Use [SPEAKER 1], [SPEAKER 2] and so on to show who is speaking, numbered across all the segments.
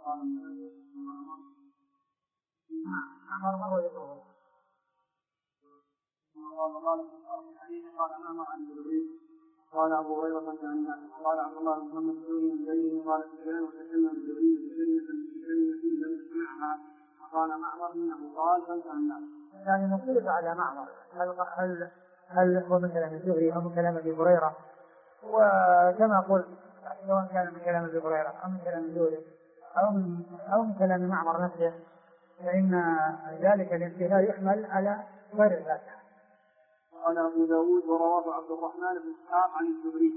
[SPEAKER 1] قال أبو هريرة قال عبد الله بن مسعود من بينه قال سفيان وتكلم الزهري بكلمة لم يسمعها قال معمر إنه قال فانتهى.
[SPEAKER 2] يعني نقول على معمر هل هو من كلام الزهري أو من كلام أبي هريرة؟ وكما قلت سواء كان من كلام أبي هريرة أو من كلام الزهري أو من كلام معمر نفسه فإن ذلك الانتهاء يحمل على غير الفاتحة.
[SPEAKER 1] قال أبو داود ورواه عبد الرحمن بن إسحاق عن الزهري.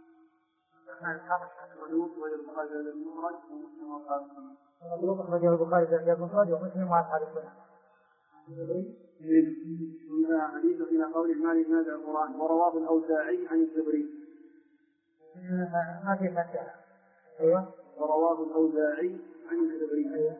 [SPEAKER 2] مطلوب أخرجه البخاري في المفرد ومسلم وأصحاب السنن.
[SPEAKER 1] حديث إلى قول مالك نازع القرآن ورواه الأوزاعي عن الزهري.
[SPEAKER 2] ما في فتح. أيوة.
[SPEAKER 1] ورواه الأوزاعي عن الزهري.
[SPEAKER 2] أيوة.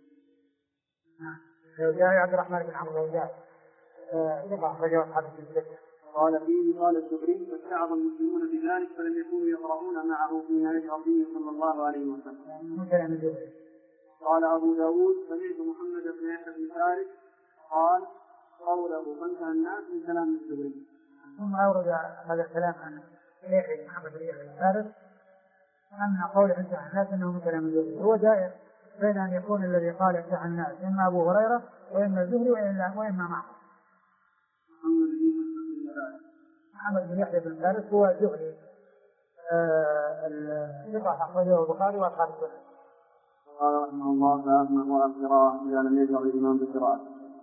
[SPEAKER 2] الأوزاعي عبد الرحمن بن عمرو الأوزاعي. ثقة أخرجه أصحاب السنن.
[SPEAKER 1] قال فيه قال الزهري فاستعظ المسلمون بذلك فلم يكونوا يقرؤون معه في نهج ربه صلى الله عليه وسلم. قال أبو داود سمعت محمد بن يحيى بن فارس قال قوله فانتهى الناس من كلام الزهري.
[SPEAKER 2] ثم أورد هذا الكلام عن يحيى محمد بن يحيى بن فارس أن قوله انتهى الناس أنه من كلام الزهري هو دائر بين أن يكون الذي قال انتهى الناس إما أبو هريرة وإما الزهري وإما معه. محمد بن يحيى بن فارس هو الزهري الثقة أخرجه البخاري وأصحاب السنن.
[SPEAKER 1] قال رحمه الله لا أسمع القراءة إذا لم يجهر الإمام بالقراءة.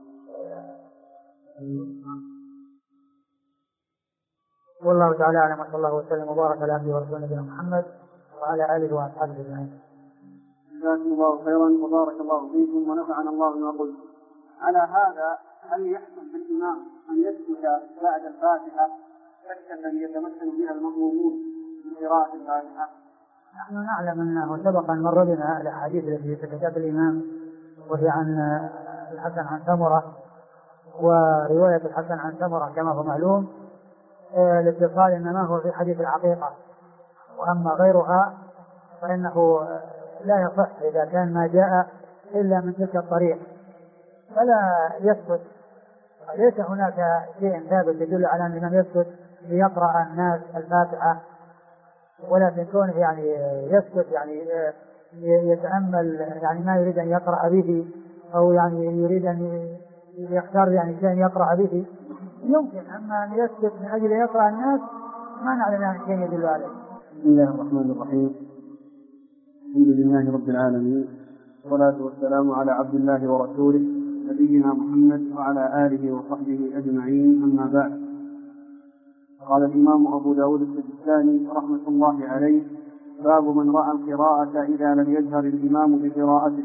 [SPEAKER 2] والله تعالى أعلم وصلى الله وسلم وبارك على عبده ورسوله نبينا محمد وعلى آله وأصحابه أجمعين.
[SPEAKER 1] جزاكم الله خيرا وبارك الله فيكم ونفعنا الله بما قلت. على هذا هل يحسن بالإمام أن يسكت بعد الفاتحة كالسكة الذي يتمثل بها المأمومون من قراءة الفاتحة؟
[SPEAKER 2] نحن نعلم أنه سبق أن مر بنا الأحاديث التي سكتت الإمام وهي عن الحسن عن سمرة ورواية الحسن عن سمرة كما هو معلوم الاتصال إنما هو في حديث العقيقة، وأما غيرها فإنه لا يصح إذا كان ما جاء إلا من تلك الطريق فلا يسكت. ليس هناك شيء ثابت يدل على أن الإمام يسكت ليقرأ الناس الفاتحة، ولكن كونه يعني يسكت يعني يتأمل يعني ما يريد أن يقرأ به أو يعني يريد أن يختار يعني شيء يقرأ به يمكن، أما أن يسكت من أجل يقرأ الناس ما نعلم عن شيء يدل عليه.
[SPEAKER 1] بسم الله الرحمن الرحيم. الحمد لله رب العالمين والصلاة والسلام على عبد الله ورسوله نبينا محمد وعلى آله وصحبه أجمعين، أما بعد. قال الإمام أبو داود السجستاني رحمة الله عليه: باب من رأى القراءة إذا لم يجهر الإمام بقراءته.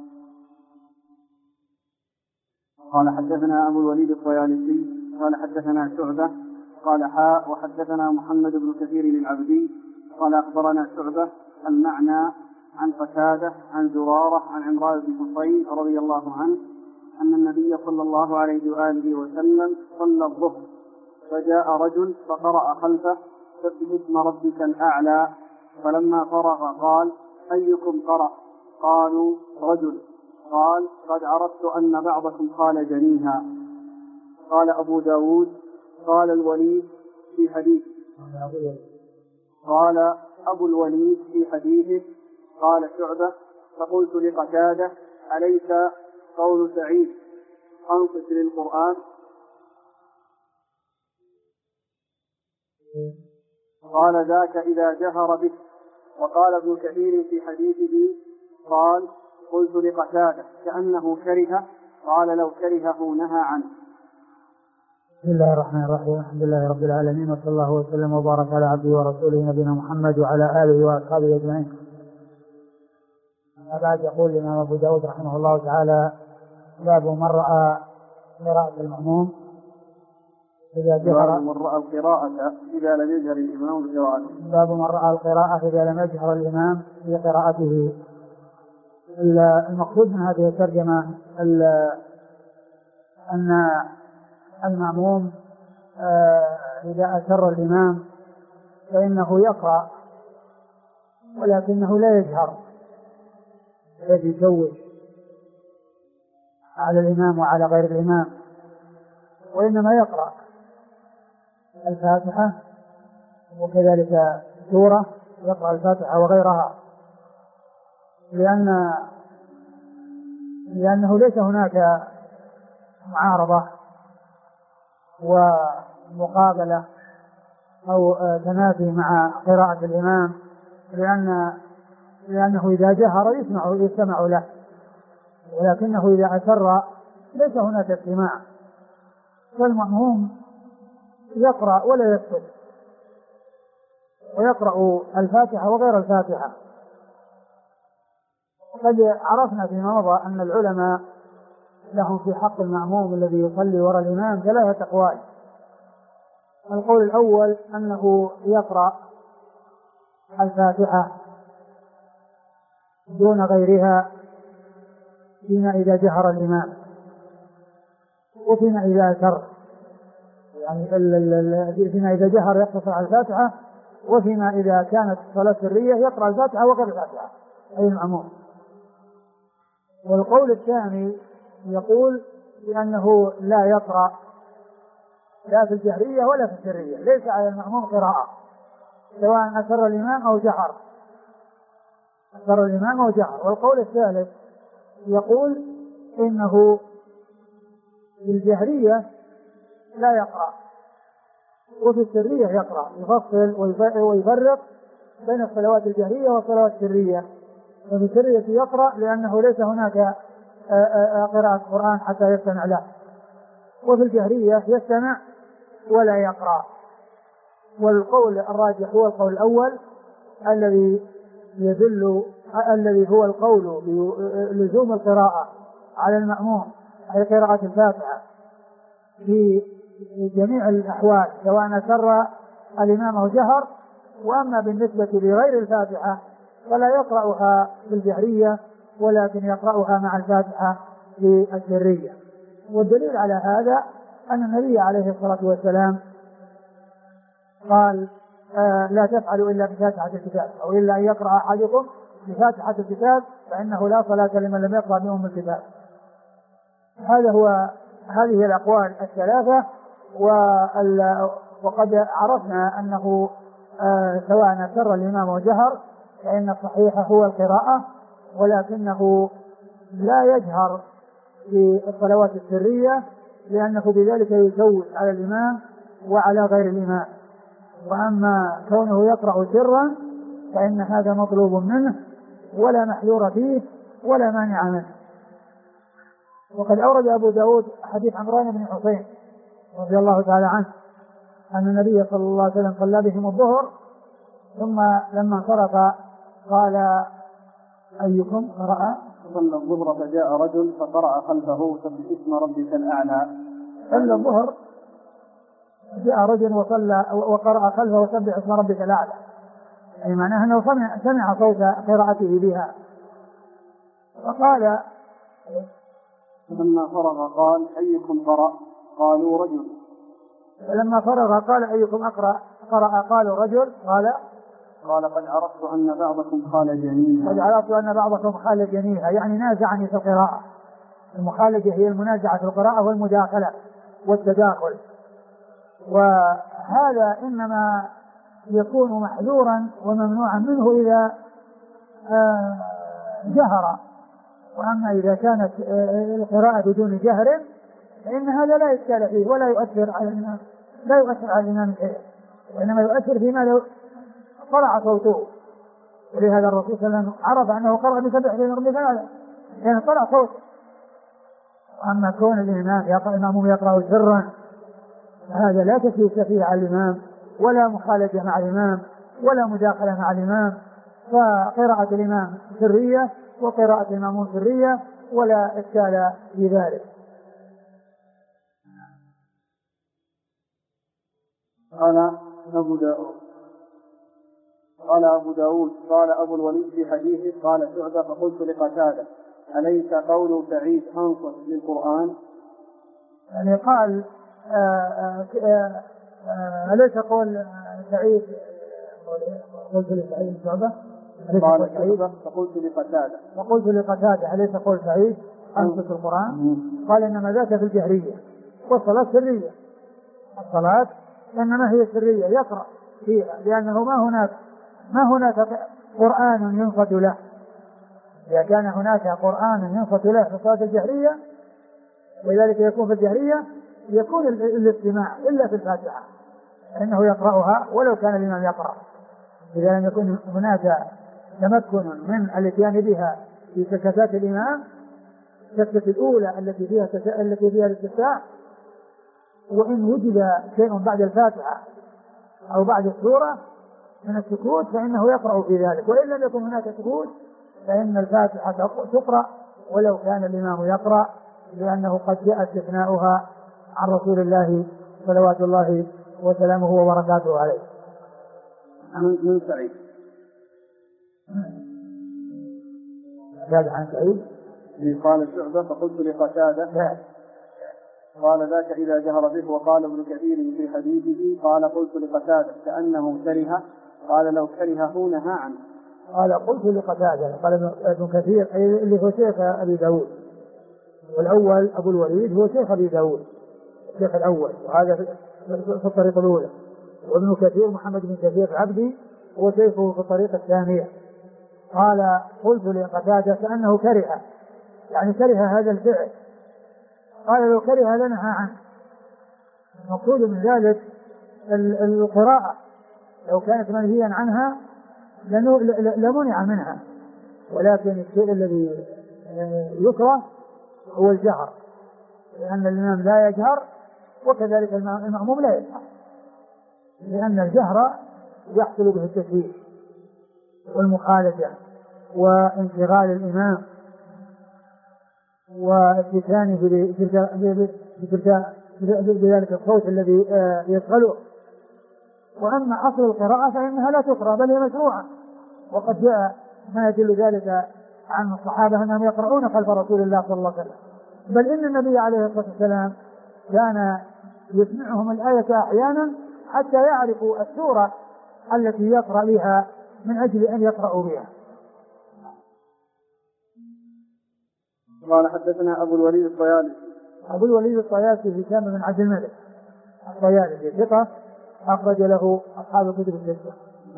[SPEAKER 1] قال حدثنا أبو الوليد الطيالسي قال حدثنا شعبة قال حاء وحدثنا محمد بن كثير العبدي قال أخبرنا شعبة المعنى عن قتادة عن زرارة عن عمران بن حصين رضي الله عنه أن النبي صلى الله عليه وآله وسلم صلى الظهر فجاء رجل فقرأ خلفه سبح اسم ربك الأعلى، فلما فرغ قال: أيكم قرأ؟ قالوا: رجل. قال: قد عرفت أن بعضكم قال جنيها. قال أبو داود: قال الوليد في حديث قال أبو الوليد في حديثه قال شعبة: فقلت لقتادة: أليس قول سعيد أنصت للقرآن؟ قال: ذاك إذا جهر به. وقال ابن كثير في حديثه قال: قلت لقتادة كأنه كره، قال: لو كرهه نهى عنه.
[SPEAKER 2] بسم الله الرحمن الرحيم. الحمد لله رب العالمين وصلى الله وسلم وبارك على عبده ورسوله نبينا محمد وعلى آله وأصحابه أجمعين. أما بعد، يقول الإمام أبو داود رحمه الله تعالى: باب من رأى قراءة المأموم إذا جهر.
[SPEAKER 1] من رأى القراءة إذا لم يجهر الإمام بقراءته.
[SPEAKER 2] باب من رأى القراءة إذا لم يجهر الإمام بقراءته. المقصود من هذه الترجمة أن المأموم إذا أسر الإمام فإنه يقرأ ولكنه لا يجهر، الذي يشوش على الإمام وعلى غير الإمام، وإنما يقرأ الفاتحة وكذلك سورة، يقرأ الفاتحة وغيرها، لأنه ليس هناك معارضة ومقابلة أو تنافي مع قراءة الإمام، لأنه إذا جهر يستمع له، ولكنه إذا أسر ليس هناك استماع، فالمأموم يقرأ ولا يكتب، ويقرأ الفاتحة وغير الفاتحة. وقد عرفنا فيما مضى أن العلماء لهم في حق المأموم الذي يصلي وراء الإمام 3 أقوال. القول الأول أنه يقرأ الفاتحة دون غيرها فيما إذا جهر الإمام، وفيما إذا أسر، يعني فيما إذا جهر يقتصر على الفاتحة، وفيما إذا كانت الصلاة سرية يقرأ الفاتحة وغير الفاتحة أي المأموم. والقول الثاني يقول بأنه لا يقرأ لا في الجهرية ولا في السرية، ليس على المأموم قراءة سواء أسر الإمام أو جهر، أسر الإمام أو جهر. والقول الثالث يقول إنه في الجهرية لا يقرأ، وفي السرية يقرأ، يفصل ويفرق بين الصلوات الجهرية والصلوات السرية. وفي السرية يقرأ لأنه ليس هناك قراءة القرآن حتى يستمع له، وفي الجهرية يستمع ولا يقرأ. والقول الراجح هو القول الأول الذي هو القول بلزوم القراءة على المأموم، أي قراءة الفاتحة في جميع الأحوال سواء أسر الإمام أو جهر. وأما بالنسبة لغير الفاتحة فلا يقرأها في الجهرية ولكن يقرأها مع الفاتحة في السرية. والدليل على هذا أن النبي عليه الصلاة والسلام قال لا تفعلوا إلا بفاتحة الكتاب، أو إلا أن يقرأ أحدكم بفاتحة الكتاب فإنه لا صلاة لمن لم يقرأ بأم الكتاب. هذه الأقوال الثلاثة. وقد عرفنا أنه سواء أسر الإمام وجهر فإن الصحيح هو القراءة، ولكنه لا يجهر في الصلوات السرية لأنه بذلك يشوش على الإمام وعلى غير الإمام. وأما كونه يقرأ سرا فإن هذا مطلوب منه ولا محذور فيه ولا مانع منه. وقد أورد أبو داود حديث عمران بن حسين رضي الله تعالى عنه أن النبي صلى الله عليه وسلم صلى بهم الظهر، ثم لما انصرف قال أيكم قرأ؟
[SPEAKER 1] صلى الظهر فجاء رجل فقرأ خلفه سبح اسم ربك الأعلى.
[SPEAKER 2] صلى الظهر جاء رجل وقرأ خلفه سبح اسم ربك الأعلى، أي معناه أنه سمع صوت قراءته بها. وقال
[SPEAKER 1] فلما فرغ قال أيكم قرأ؟ قالوا رجل.
[SPEAKER 2] فلما فرغ قال أيكم قرأ؟ قالوا رجل.
[SPEAKER 1] قال قد عرفت أن بعضكم خال جنيها.
[SPEAKER 2] قد عرفت أن بعضكم خال جنيها، يعني نازعني في القراءة. المخالجة هي المنازعة في القراءة والمداخلة والتداخل، وهذا إنما يكون محذورا وممنوعا منه إذا جهر. وأما إذا كانت القراءة بدون جهر فإن هذا لا يشكل فيه ولا يؤثر على الإمام، لا يؤثر على الإمام شيء، وإنما يؤثر فيما لو طلع صوته. ولهذا الرسول صلى الله عليه وسلم عرف أنه قرأ بسبح اسم ربك الأعلى لأنه طلع صوته. وأما كون الإمام يقرأ سرا هذا لا تشويش فيه على الإمام ولا مخالجة مع الإمام ولا مداخلة مع الإمام، فقراءة الإمام سرية وقراءة الإمام سرية ولا إشكال في ذلك.
[SPEAKER 1] قال أبو داود قال أبو الوليد في حديثه قال شعبة فقلت لقتادة أليس قول سعيد أنصت للقرآن؟
[SPEAKER 2] يعني قال أليس قول سعيد قلت لسعيد شعبة
[SPEAKER 1] قال شعبة فقلت لقتادة
[SPEAKER 2] أليس قول سعيد أنصت في القرآن؟ قال إنما ذاك في الجهرية، والصلاة سرية، الصلاة إنما هي سرية يقرأ فيها، لأنه ما هناك قرآن ينصت له. إذا كان هناك قرآن ينصت له في الصلاة الجهرية ولذلك يكون في الجهرية يكون الاستماع إلا في الفاتحة، إنه يقرأها ولو كان الإمام يقرأ. إذا لم يكن هناك تمكن من الاتيان بها في سكتات الإمام، السكتة الأولى التي فيها الاستفتاح، وإن وجد شيء بعد الفاتحة أو بعد السورة من السكوت فإنه يقرأ في ذلك، وإن لم يكن هناك سكوت فإن الفاتحة تقرأ ولو كان الإمام يقرأ، لأنه قد جاء استثناؤها عن رسول الله صلوات الله وسلامه وبركاته عليه.
[SPEAKER 1] من سعيد
[SPEAKER 2] هذا عن سعيد
[SPEAKER 1] قال شعبة فقلت لقتادة قال ذاك إذا جهر به. وقال ابن كثير في حديثه قال قلت لقتادة كأنه كره، قال لو كرهه نهى عنه.
[SPEAKER 2] قال قلت لقتادة، قال ابن كثير اللي هو شيخ أبي داود، والأول أبو الوليد هو شيخ أبي داود الشيخ الأول، وهذا في الطريقة الأولى، وابن كثير محمد بن كثير العبدي هو شيخه في الطريقة الثانية. قال قلت لقتادة كأنه كره، يعني كره هذا الفعل، قال لو كره لنهى عنه. المقصود من ذلك القراءة لو كانت منهيا عنها لمنع منها، ولكن الشيء الذي يكره هو الجهر، لأن الإمام لا يجهر وكذلك المأموم لا يجهر، لأن الجهر يحصل به التشويش والمخالجة وانشغال الإمام واستثاني بذلك الصوت الذي يشغله. وأما أصل القراءة فإنها لا تقرأ بل هي مشروعة، وقد جاء ما يدل ذلك عن الصحابة أنهم يقرؤون خلف رسول الله صلى الله عليه وسلم، بل إن النبي عليه الصلاة والسلام كان يسمعهم الآية أحيانا حتى يعرفوا السورة التي يقرأ بها من أجل أن يقرأوا بها.
[SPEAKER 1] قال حدثنا أبو الوليد الطيالسي.
[SPEAKER 2] أبو الوليد الطيالسي هشام بن عبد الملك الطيالسي ثقة أخرج له أصحاب الكتب الستة.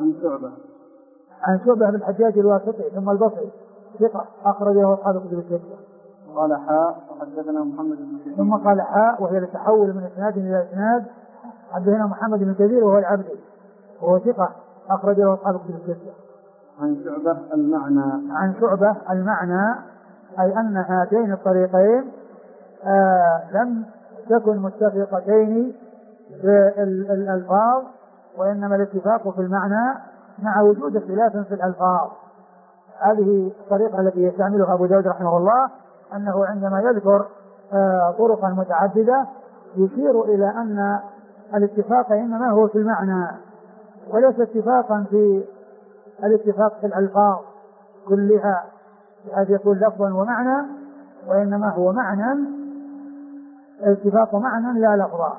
[SPEAKER 2] عن شعبة بن الحجاج الواسطي ثم البصري ثقة أخرج له أصحاب الكتب الستة.
[SPEAKER 1] قال حاء وحدثنا محمد بن كثير.
[SPEAKER 2] ثم قال حاء وهي التحول من إسناد إلى إسناد. حدثنا محمد بن كثير وهو العبدي وهو ثقة أخرج له أصحاب الكتب الستة.
[SPEAKER 1] عن شعبة المعنى.
[SPEAKER 2] عن شعبة المعنى أي أن هاتين الطريقين لم تكن متفقتين في الألفاظ، وإنما الاتفاق في المعنى مع وجود اختلاف في الألفاظ. هذه الطريقة التي يستعملها أبو داود رحمه الله، أنه عندما يذكر طرقا متعددة يشير إلى أن الاتفاق إنما هو في المعنى، وليس اتفاقا في الاتفاق في الألفاظ كلها بحيث يكون لفظا ومعنى، وإنما هو معنى، الاتفاق معنى لا لفظا.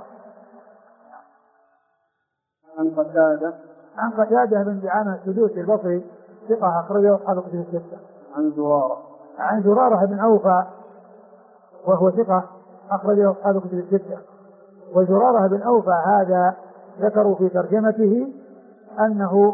[SPEAKER 2] عن قتادة بن دعامة السدوسي البصري ثقة أخرجه أصحاب الكتب الستة. عن زرارة بن أوفى وهو ثقة أخرجه أصحاب الكتب الستة. وزرارة بن أوفى هذا ذكروا في ترجمته أنه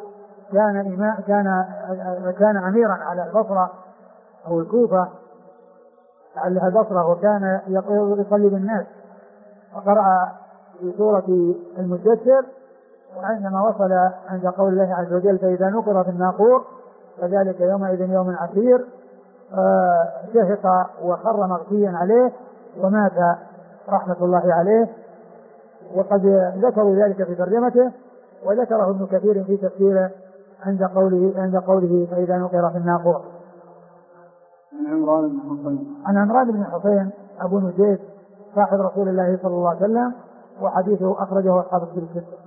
[SPEAKER 2] كان أميرا على البصرة أو الكوفة على البصرة، وكان يصلي بالناس، وقرأ في سورة المدثر، وعندما وصل عند قول الله عز وجل فإذا نقر في الناقور فذلك يومئذ يوم عسير شهق وخر مغشيا عليه ومات رحمة الله عليه. وقد ذكروا ذلك في ترجمته، وذكره ابن كثير في تفسيره عند قوله فإذا نقر في الناقور. عن عمران بن حسين أبو نجيد صاحب رسول الله صلى الله عليه وسلم، وحديثه أخرجه أصحاب الكتب الستة.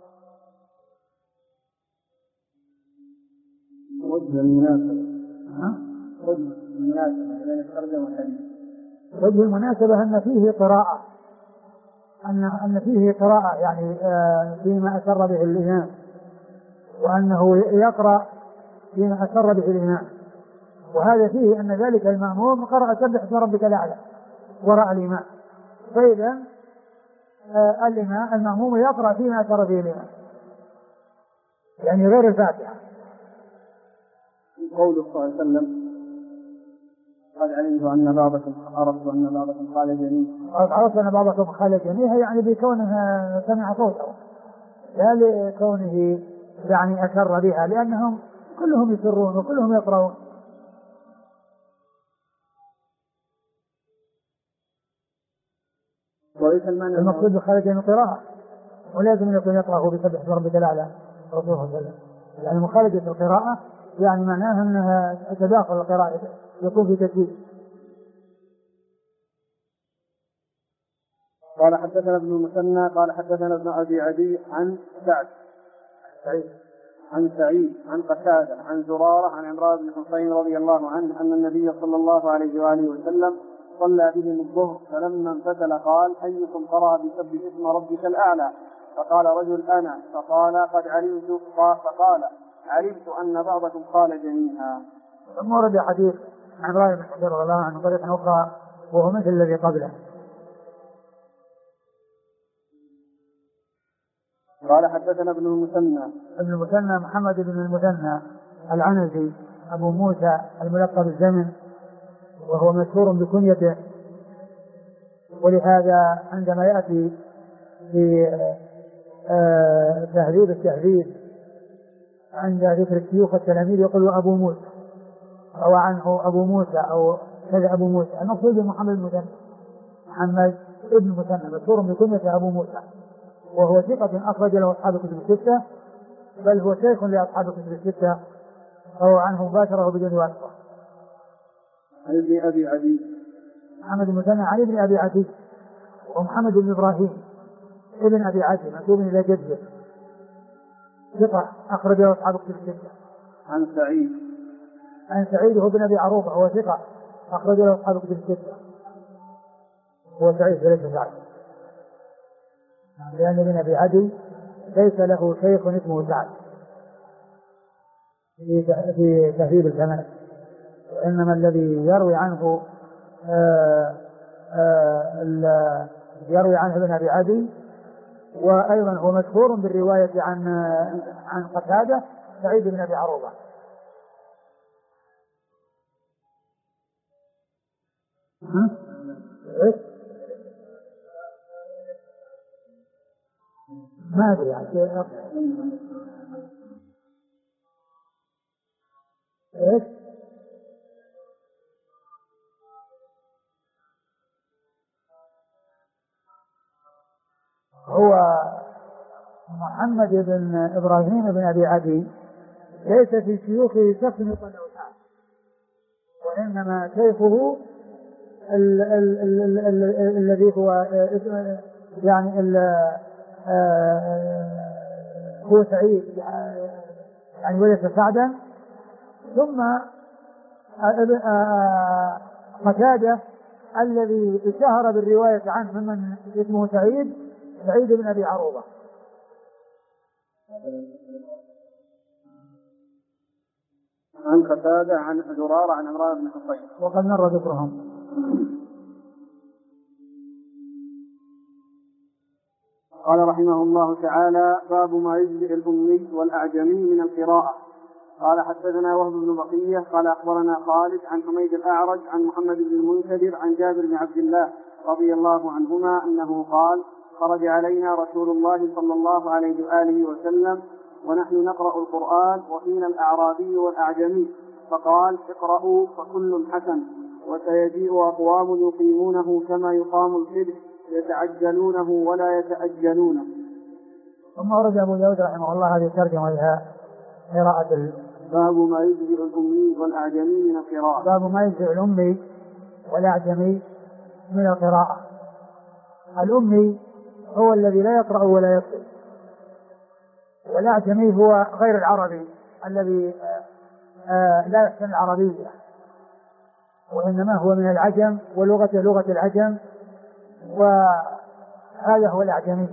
[SPEAKER 2] وجه المناسبة أن فيه قراءة، أن فيه قراءة يعني فيما أسر به الإمام، وأنه يقرأ فيما أسر به الإمام، وهذا فيه أن ذلك المأموم قرأ سبح اسم ربك الأعلى وراء الإمام، فإذا الإمام المأموم يقرأ فيما أسر به الإمام، يعني غير الفاتحة.
[SPEAKER 1] قوله صلى الله عليه وسلم قد علمت أن بعضكم عرفت أن بعضكم قال جميع،
[SPEAKER 2] عرفت أن بعضكم قال جميع يعني بكونه سمع صوته، لا لكونه يعني أسر بها، لأنهم كلهم يسرون وكلهم يقرؤون.
[SPEAKER 1] وليس المعنى
[SPEAKER 2] المقصود بخارج من القراءة، ولازم أن يكون يقرأه بسبح اسم ربك الأعلى رسول الله صلى الله عليه وسلم، يعني مخالجة القراءة يعني معناها أنها تداخل القراءة يكون في تسجيل.
[SPEAKER 1] قال حدثنا ابن المثنى قال حدثنا ابن أبي عدي عن سعيد عن قتادة عن زرارة عن عمران بن حسين رضي الله عنه أن النبي صلى الله عليه وآله وسلم صلى بهم الظهر، فلما انفتل قال أيكم قرأ بسبح اسم ربك الأعلى؟ فقال رجل أنا، فقال علمت أن بعضكم قال جميعا.
[SPEAKER 2] ثم ورد حديث عمران بن حسين رضي الله عنه طريقة أخرى وهو مثل الذي قبله.
[SPEAKER 1] قال حدثنا ابن المثنى
[SPEAKER 2] محمد بن المثنى العنزي أبو موسى الملقب بالزمن، وهو مشهور بكنيته، ولهذا عندما يأتي في تهذيب التهذيب عند ذكر الشيوخ التلاميذ يقول أبو موسى أو عنه أبو موسى أو كذا أبو موسى، المقصود محمد ابن المثنى مشهور بكنيته أبو موسى، وهو ثقة أخرج له أصحاب الكتب الستة، بل هو شيخ لأصحاب الكتب الستة، فهو عنه مباشرة بدون واسطة.
[SPEAKER 1] عن ابن أبي عدي
[SPEAKER 2] محمد المثنى عن ابن أبي عدي، ومحمد بن إبراهيم ابن أبي عدي منسوب إلى جده، ثقة أخرج له أصحاب الكتب الستة. عن سعيد هو ابن أبي عروبة، هو ثقة أخرج له أصحاب الكتب الستة، هو سعيد وليس سعد، لأن ابن أبي عدي ليس له شيخ اسمه سعد في تهذيب الكمال، وإنما الذي يروي عنه ابن أبي عدي، وأيضا هو مشهور بالرواية عن قتادة سعيد بن أبي عروبة. ما أدري إيش هو محمد بن إبراهيم بن أبي عدي ليس في شيوخه شخص يقال له سعد، وإنما شيخه الذي هو يعني هو سعيد يعني وليس سعدا، ثم قتادة الذي اشتهر بالرواية عنه ممن اسمه سعيد بن أبي عروبة.
[SPEAKER 1] عن قتادة عن زرارة عن عمران بن حسين،
[SPEAKER 2] وقد مر ذكرهم.
[SPEAKER 1] قال رحمه الله تعالى: باب ما يجزئ الأمي والأعجمي من القراءة. قال حدثنا وهب بن بقية قال أخبرنا خالد عن حميد الأعرج عن محمد بن المنكدر عن جابر بن عبد الله رضي الله عنهما أنه قال: خرج علينا رسول الله صلى الله عليه وآله وسلم ونحن نقرأ القرآن وفينا الأعرابي والأعجمي، فقال: اقرأوا فكل حسن، وسيجيء أقوام يقيمونه كما يقام الفدح، يتعجلونه ولا يتأجلونه.
[SPEAKER 2] ثم ورد أبو داود رحمه الله هذه الترجمة وهي قراءة
[SPEAKER 1] باب ما يجزئ الأمي والأعجمي من القراءة.
[SPEAKER 2] باب ما يجزئ الأمي والأعجمي من القراءة. الأمي هو الذي لا يقرأ ولا يكتب، والأعجمي هو غير العربي الذي لا يحسن العربية، وإنما هو من العجم ولغته لغة العجم، وهذا هو الأعجمي.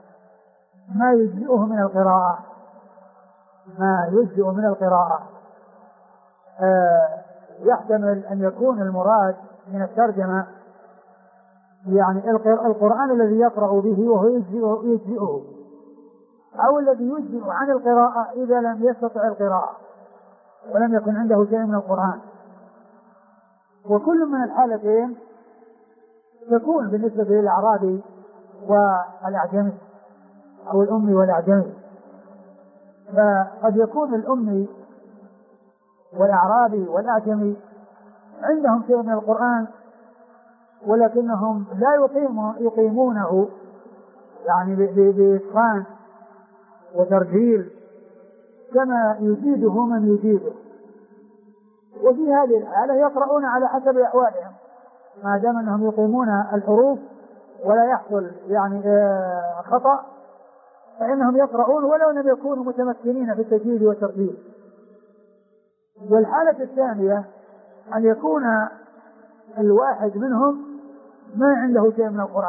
[SPEAKER 2] ما يجزئه من القراءة يحتمل أن يكون المراد من الترجمة يعني القرآن الذي يقرأ به وهو يجزئه، أو الذي يجزئ عن القراءة إذا لم يستطع القراءة ولم يكن عنده شيء من القرآن. وكل من الحالتين تكون بالنسبة للأعرابي والأعجمي أو الأمي والأعجمي. فقد يكون الأمي والأعرابي والأعجمي عندهم شيء من القرآن ولكنهم لا يقيمونه يعني بإتقان وترجيل كما يجيده من يجيده. وفي هذه الحالة يقرؤون على حسب أحوالهم، ما دام أنهم يقيمون الحروف ولا يحصل يعني خطأ فإنهم يقرؤون ولو لم يكونوا متمكنين في التجويد والترتيب. والحالة الثانية أن يكون الواحد منهم ما عنده شيء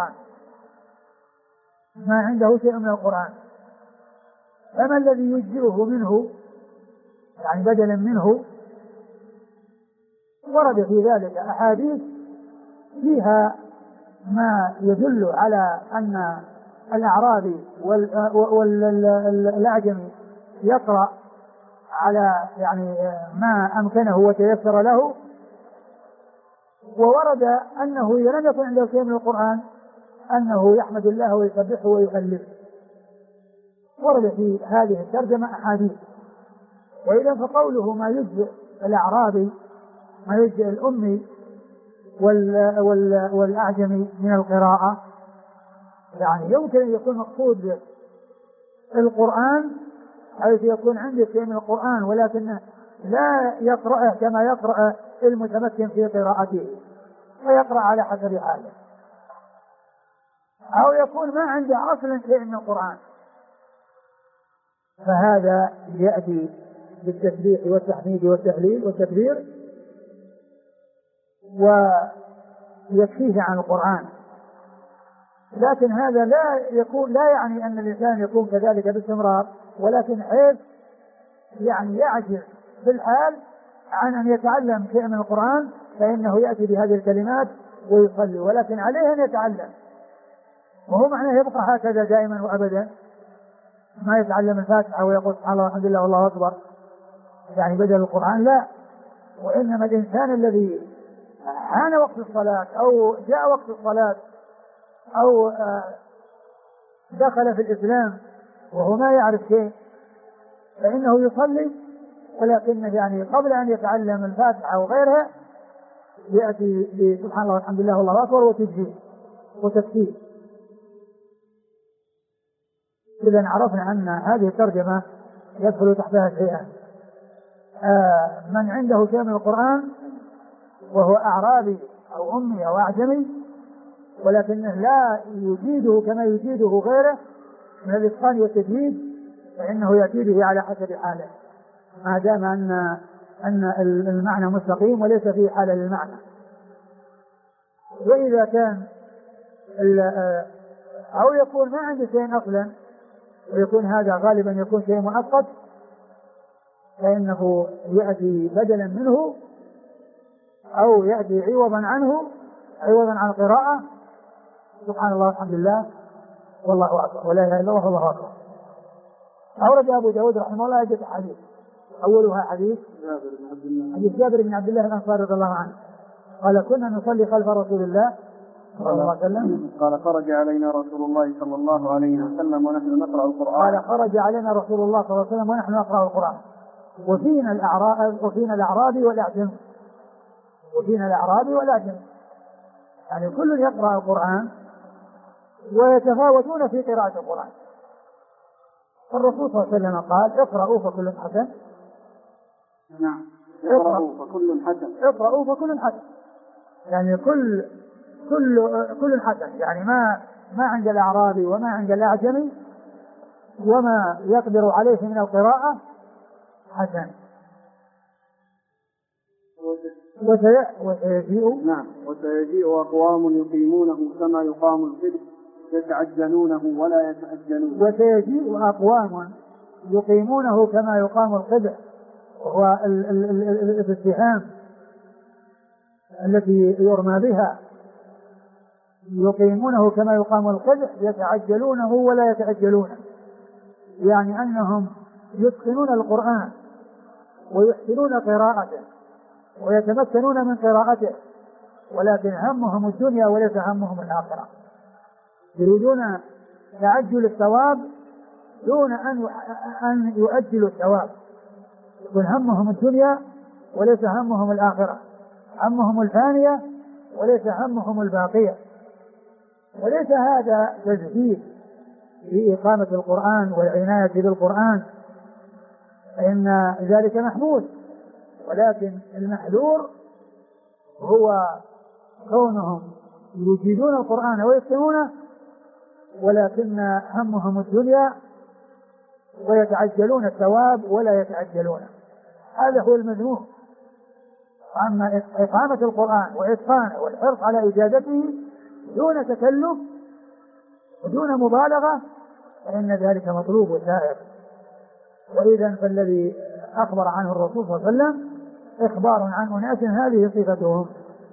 [SPEAKER 2] من القرآن، فما الذي يجزئه منه يعني بدلا منه؟ ورد في ذلك أحاديث فيها ما يدل على أن الأعرابي والأعجمي يقرأ على يعني ما أمكنه وتيسر له. وورد أنه إذا لم يكن عنده شيء من القرآن أنه يحمد الله ويسبحه ويهلله. ورد في هذه الترجمة أحاديث. وإذا فقوله ما يجزئ الأعرابي ما يجزئ الأمي والأعجمي من القراءة يعني يمكن أن يكون مقصود القرآن حيث يكون عنده شيء من القرآن ولكن لا يقرأه كما يقرأ المتمكن في قراءته ويقرأ على حسب حاله، أو يكون ما عنده أصلا شيء من القرآن، فهذا يأتي بالتسبيح والتحميد والتهليل والتكبير ويكفيه عن القرآن. لكن هذا لا يعني أن الإنسان يكون كذلك باستمرار، ولكن حيث يعني يعجز في الحال عن أن يتعلم شيء من القرآن فإنه يأتي بهذه الكلمات ويصلي، ولكن عليه أن يتعلم، وهو معناه يبقى هكذا دائما وأبدا ما يتعلم الفاتحة ويقول سبحان الله والحمد لله والله أكبر يعني بدل القرآن، لا. وإنما الإنسان الذي حان وقت الصلاة أو جاء وقت الصلاة أو دخل في الإسلام وهو ما يعرف شيء فإنه يصلي، ولكن يعني قبل أن يتعلم الفاتحة وغيرها يأتي بسبحان الله والحمد لله والله أكبر وتجزيه وتكفيه. إذا عرفنا أن هذه الترجمة يدخل تحتها شيئان: من عنده شيء من القرآن وهو أعرابي أو أمي أو أعجمي ولكنه لا يجيده كما يجيده غيره من الإتقان والتجويد فإنه يأتي به على حسب حاله ما دام أن المعنى مستقيم وليس فيه حالة للمعنى. وإذا كان أو يكون ما عنده شيء أصلا ويكون هذا غالبا يكون شيء مؤقت فإنه يأتي بدلا منه أو يأتي عوضا عنه، عوضا عن القراءة سبحان الله والحمد لله والله أكبر ولا إله إلا الله والله أكبر. أورد أبو داود رحمه الله عدة حديث، أولها حديث جابر بن عبد الله الأنصاري رضي الله عنه قال كنا نصلي خلف رسول الله صلى الله عليه وسلم
[SPEAKER 1] قال خرج علينا رسول الله صلى الله عليه وسلم ونحن نقرأ القرآن.
[SPEAKER 2] قال خرج علينا رسول الله صلى الله عليه وسلم ونحن نقرأ القرآن وفينا الأعرابي والأعجم يعني كل يقرأ القرآن ويتفاوتون في قراءة القرآن. الرسول صلى الله عليه وسلم قال اقرأوا فكل حسن.
[SPEAKER 1] نعم اقرأوا فكل حسن
[SPEAKER 2] يعني كل حسن يعني ما عند الأعرابي وما عند الأعجمي وما يقدر عليه من القراءة حسن.
[SPEAKER 1] وسيجيء أقوام يقيمونه كما يقام القدر يتعجلونه ولا يتأجلون.
[SPEAKER 2] وسيجيء أقوام يقيمونه كما يقام القدر وهو الاتهام التي يرمى بها، يقيمونه كما يقام القدح، يتعجلونه ولا يتعجلونه، يعني أنهم يتقنون القرآن ويحسنون قراءته ويتمكنون من قراءته، ولكن همهم الدنيا وليس همهم الآخرة، يريدون تعجل الثواب دون أن يؤجلوا الثواب، يكون همهم الدنيا وليس همهم الآخرة، همهم الفانية وليس همهم الباقية. وليس هذا تزهيد في إقامة القرآن والعناية بالقرآن، فإن ذلك محمود، ولكن المحذور هو كونهم يجيدون القرآن ويتقنونه ولكن همهم الدنيا ويتعجلون الثواب ولا يتعجلونه، هذا هو المذموم. أما إقامة القرآن وإتقانه والحرص على إجادته دون تكلف ودون مبالغة فإن ذلك مطلوب وسائر. وإذا فالذي أخبر عنه الرسول صلى الله عليه وسلم إخبار عن أناس هذه صفتهم.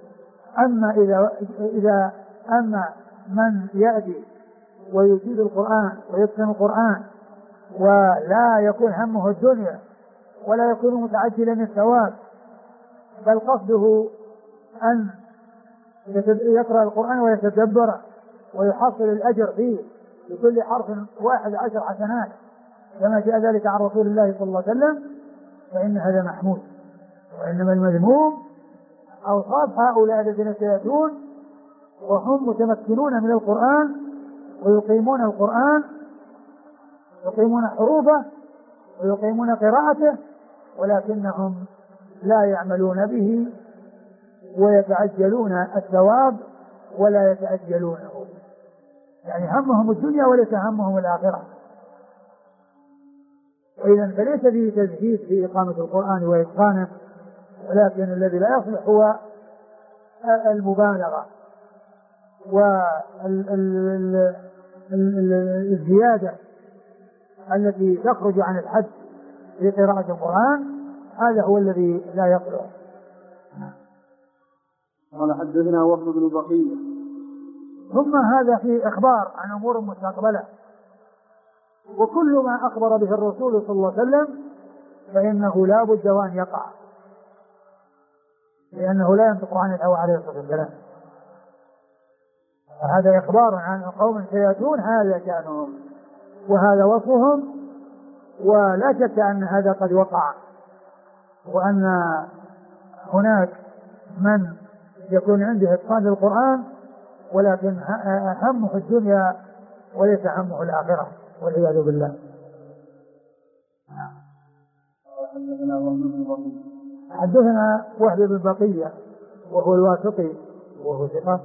[SPEAKER 2] أما من يأتي ويجيد القرآن ويتقن القرآن ولا يكون همه الدنيا ولا يكون متعجلا الثواب، بل قصده أن يقرأ القرآن ويتدبر ويحصل الأجر فيه لكل حرف 11 حسنات كما جاء ذلك عن رسول الله صلى الله عليه وسلم، فإن هذا محمود. وإنما المذموم أوصاف هؤلاء الذين سيأتون وهم متمكنون من القرآن ويقيمون القرآن، يقيمون حروفه ويقيمون قراءته، ولكنهم لا يعملون به ويتعجلون الثواب ولا يتأجلونه، يعني همهم الدنيا وليس همهم الآخرة. إذن فليس فيه تزهيد في إقامة القرآن وإتقانه، ولكن الذي لا يصلح هو المبالغة والزيادة التي تخرج عن الحد في قراءة القرآن، هذا هو الذي لا يصلح.
[SPEAKER 1] قال حدثنا وهب بن بقية.
[SPEAKER 2] ثم هذا في إخبار عن أمور مستقبلة، وكل ما أخبر به الرسول صلى الله عليه وسلم فإنه لا بد وأن يقع، لأنه لا ينطق عن الهوى عليه الصلاة والسلام. هذا إخبار عن قوم سيأتون هذا شأنهم وهذا وصفهم، ولا شك أن هذا قد وقع، وأن هناك من يكون عنده إتقان للقرآن ولكن همه الدنيا وليس همه الآخرة، والعياذ بالله. حدثنا وهب بن بقية وهو الواسطي وهو ثقة،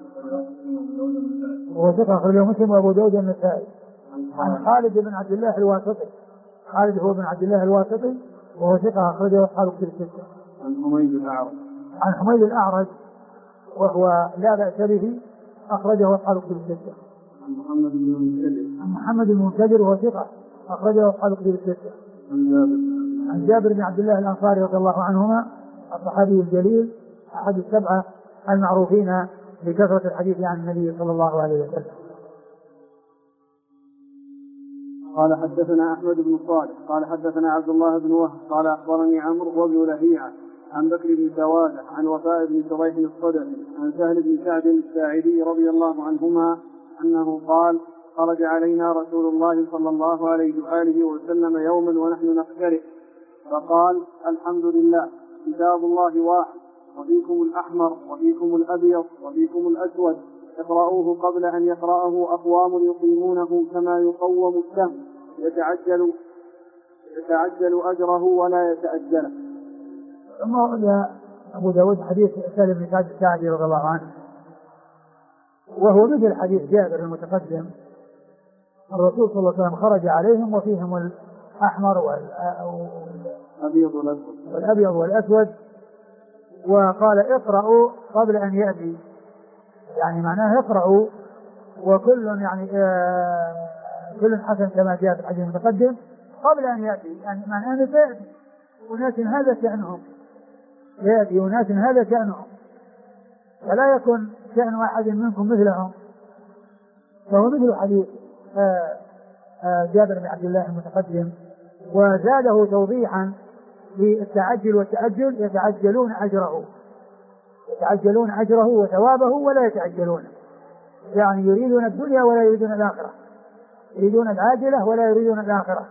[SPEAKER 2] وهو ثقة أخرجه مسلم وأبو داود والنسائي. عن خالد بن عبد الله الواسطي، خالد هو بن عبد الله الواسطي وهو ثقة أخرجه أصحاب الكتب الستة. عن حميد الأعرج وهو لا بأس به أخرجه أصحاب الكتب الستة.
[SPEAKER 1] عن
[SPEAKER 2] محمد بن المنكدر وهو ثقة أخرجه أصحاب الكتب الستة. عن جابر بن عبد الله الأنصاري رضي الله عنهما الصحابي الجليل أحد السبعة المعروفين بكثرة الحديث عن النبي صلى الله عليه وسلم.
[SPEAKER 1] قال حدثنا أحمد بن صالح قال حدثنا عبد الله بن وهب قال أخبرني عمرو وابن لهيعة عن بكر بن سوادة عن وفاء بن شريح الصدفي عن سهل بن سعد الساعدي رضي الله عنهما أنه قال: خرج علينا رسول الله صلى الله عليه وآله وسلم يوما ونحن نقترئ فقال: الحمد لله، كتاب الله واحد، وفيكم الأحمر وفيكم الأبيض وفيكم الأسود، اقرأوه قبل أن يقرأه أقوام يقيمونه كما يقوم السهم، يتعجل أجره ولا يتأجله.
[SPEAKER 2] ثم أخذ أبو داود حديث سهل بن سعد الساعدي رضي الله عنه، وهو مثل حديث جابر المتقدم. الرسول صلى الله عليه وسلم خرج عليهم وفيهم الأحمر والأبيض والأسود، وقال: اقرأوا قبل أن يأتي، يعني معناه اقرأوا، وكل يعني كل حسن كما جاء في الحديث المتقدم قبل أن يأتي، يعني معناه أنه سيأتي، أناس هذا شأنهم، يأتي أناس هذا شأنهم، فلا يكن شأن أحد منكم مثلهم. فهو مثل حديث جابر بن عبد الله المتقدم، وزاده توضيحا للتعجل والتأجل: يتعجلون أجره وثوابه ولا يتعجلون، يعني يريدون الدنيا ولا يريدون الآخرة، يريدون العاجلة ولا يريدون الآخرة.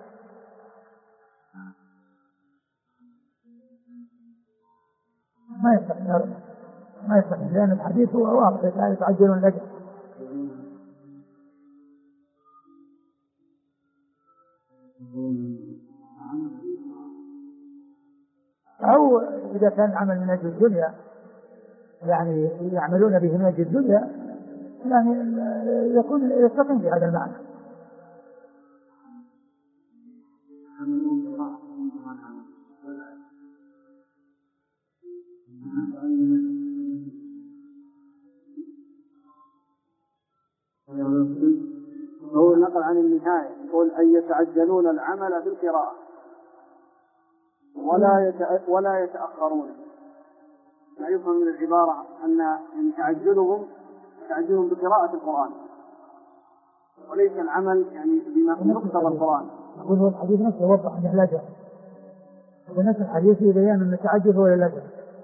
[SPEAKER 2] ما يستحيل لأن الحديث هو واضح: يتعجلون الأجر. أو إذا كان عمل من أجل الدنيا، يعني يعملون به من أجل الدنيا، يعني يكون يستقيم في هذا المعنى.
[SPEAKER 1] هو نقل عن النهاية يقول أن يتعجلون العمل في القراءة ولا يتأخرون. لا يفهم من العبارة أن تعجلهم بقراءة القرآن وليس العمل يعني بما مقتضى القرآن.
[SPEAKER 2] أقول هو الحديث نفسه يوضح أن الأجر، ونفس الحديث يبين أن التعجل هو الأجر.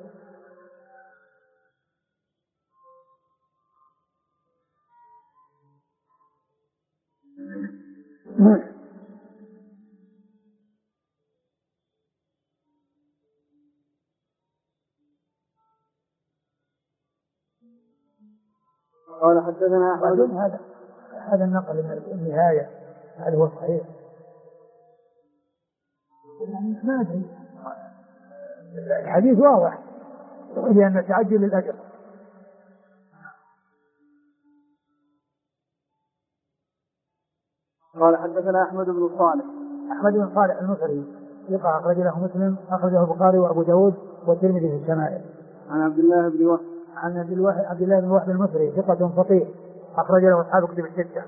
[SPEAKER 1] قال حدثنا أحمد.
[SPEAKER 2] هذا النقل من النهاية هل هو صحيح؟ يعني ما أدري، الحديث واضح لأن تعجل الأجر.
[SPEAKER 1] قال حدثنا أحمد بن صالح
[SPEAKER 2] المصري ثقة أخرج له مسلم، أخرجه البخاري وأبو داود والترمذي في الشمائل.
[SPEAKER 1] عن عبد الله بن
[SPEAKER 2] وهب المصري ثقة فقيه أخرج له أصحاب كتب الستة.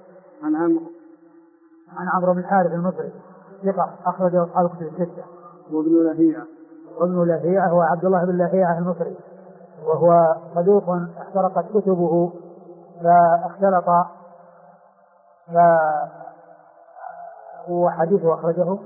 [SPEAKER 2] عن عمرو بن الحارث المصري ثقة أخرج له أصحاب كتب الستة. وابن لهيعة هو عبد الله بن لهيعة المصري، وهو صدوق احترقت كتبه فاختلط، وحديثه أخرجه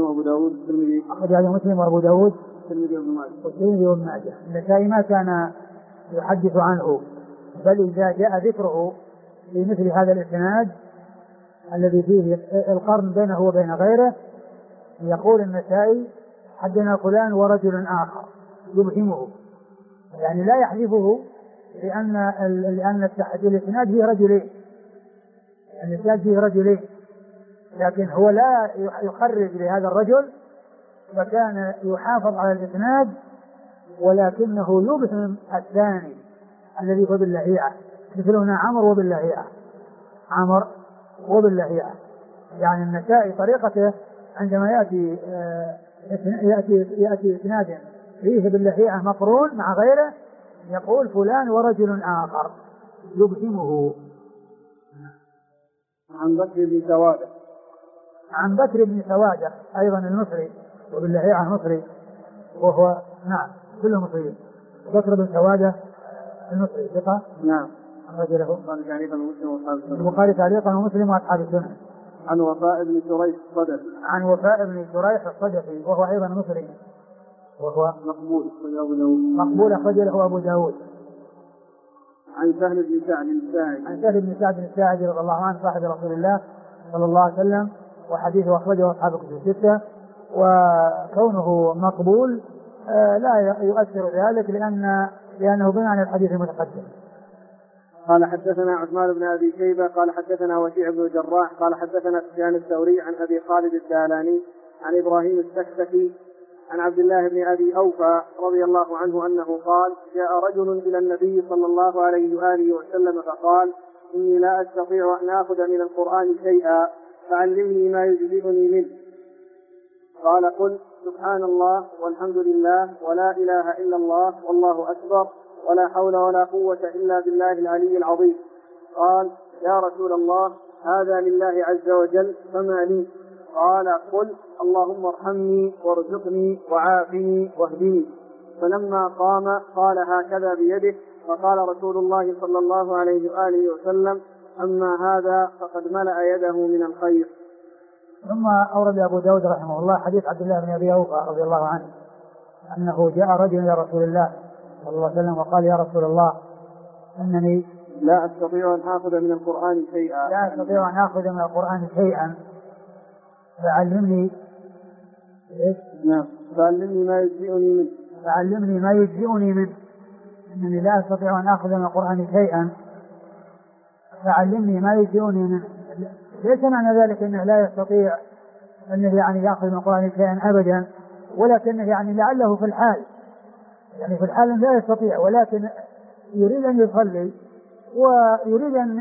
[SPEAKER 2] مسلم وأبو داود والترمذي وابن ماجه. النسائي ما كان يحدث عنه، بل إذا جاء ذكره في مثل هذا الإسناد الذي فيه القرن بينه وبين غيره يقول النسائي: حدثنا فلان ورجل آخر، يبهمه، يعني لا يحذفه، لأن الإسناد فيه رجلين، لكن هو لا يخرج لهذا الرجل، فكان يحافظ على الإسناد، ولكنه يبهم الثاني الذي هو باللهيعة، مثلنا عمر وباللهيعة. يعني النسائي طريقته عندما يأتي إسناد فيه باللهيعة مقرون مع غيره يقول فلان ورجل آخر، يبهمه. عن بكر بن سوادة أيضا المصري وباللهيعة المصري، وهو نعم كله مصريين. بكر بن سوادة المصري ثقة رجله البخاري تعليقا ومسلم وأصحاب السنن.
[SPEAKER 1] عن وفاء بن شريح الصدفي وهو أيضا مصري، وهو مقبول أخرج له أبو داود. عن سهل بن سعد الساعدي رضي الله عنه صاحب رسول الله صلى الله عليه وسلم، وحديثه أخرجه أصحاب الكتب الستة. وكونه مقبول لا يؤثر ذلك لأنه بمعنى الحديث المتقدم. قال حدثنا عثمان بن أبي شيبة قال حدثنا وكيع بن الجراح قال حدثنا سفيان الثوري عن أبي خالد الدالاني عن إبراهيم السكسكي عن عبد الله بن أبي أوفى رضي الله عنه أنه قال: جاء رجل إلى النبي صلى الله عليه وآله وسلم فقال: إني لا أستطيع أن آخذ من القرآن شيئا فعلمني ما يجزئني منه. قال: قل سبحان الله والحمد لله ولا إله إلا الله والله أكبر ولا حول ولا قوة إلا بالله العلي العظيم. قال: يا رسول الله هذا لله عز وجل فما لي؟ قال قل اللهم ارحمني وارزقني وعافني واهدني. فلما قام قال هكذا بيده، فقال رسول الله صلى الله عليه وآله وسلم: أما هذا فقد ملأ يده من الخير.
[SPEAKER 2] ثم أورد أبو داود رحمه الله حديث عبد الله بن أبي أوفى رضي الله عنه أنه جاء رجل إلى رسول الله صلى الله عليه وسلم وقال: يا رسول الله إنني
[SPEAKER 1] لا أستطيع أن آخذ من القرآن شيئا
[SPEAKER 2] فعلمني ما يجزئني منه إنني لا أستطيع أن آخذ من القرآن شيئا فعلمني ما يجزئني منه. ليس معنى ذلك أنه لا يستطيع أنه يعني يأخذ من القرآن شيئا أبدا، ولكنه يعني لعله في الحال، يعني في الحال لا يستطيع، ولكن يريد أن يصلي ويريد أن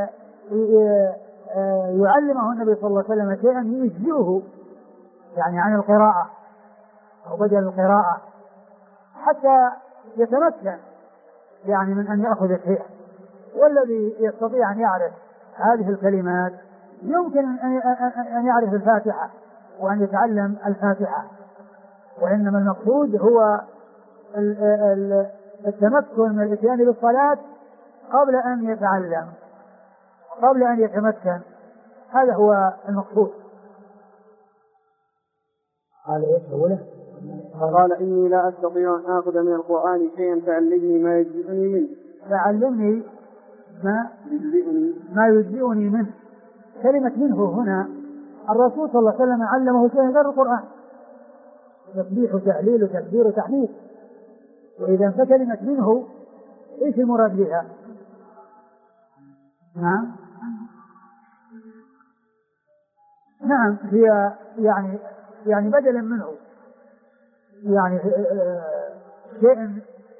[SPEAKER 2] يعلمه النبي صلى الله عليه وسلم شيئا يجزئه يعني عن القراءة أو بدل القراءة حتى يتمكن يعني من أن يأخذ الشيء. والذي يستطيع أن يعرف هذه الكلمات يمكن أن يعرف الفاتحة وأن يتعلم الفاتحة، وإنما المقصود هو التمكن من الاتيان بالصلاة قبل أن يتعلم، قبل أن يتمكن، هذا هو المقصود.
[SPEAKER 1] قال إني لا أستطيع أن آخذ من القرآن شيئا فعلمني ما يجزئني منه.
[SPEAKER 2] فعلمني ما يجزئني منه. كلمة منه هنا الرسول صلى الله عليه وسلم علمه شيئا غير القرآن، تسبيح وتهليل وتكبير وتحميد، وإذا فكلمة منه إيش المراد بها؟ نعم هي يعني بدلا منه، يعني شيء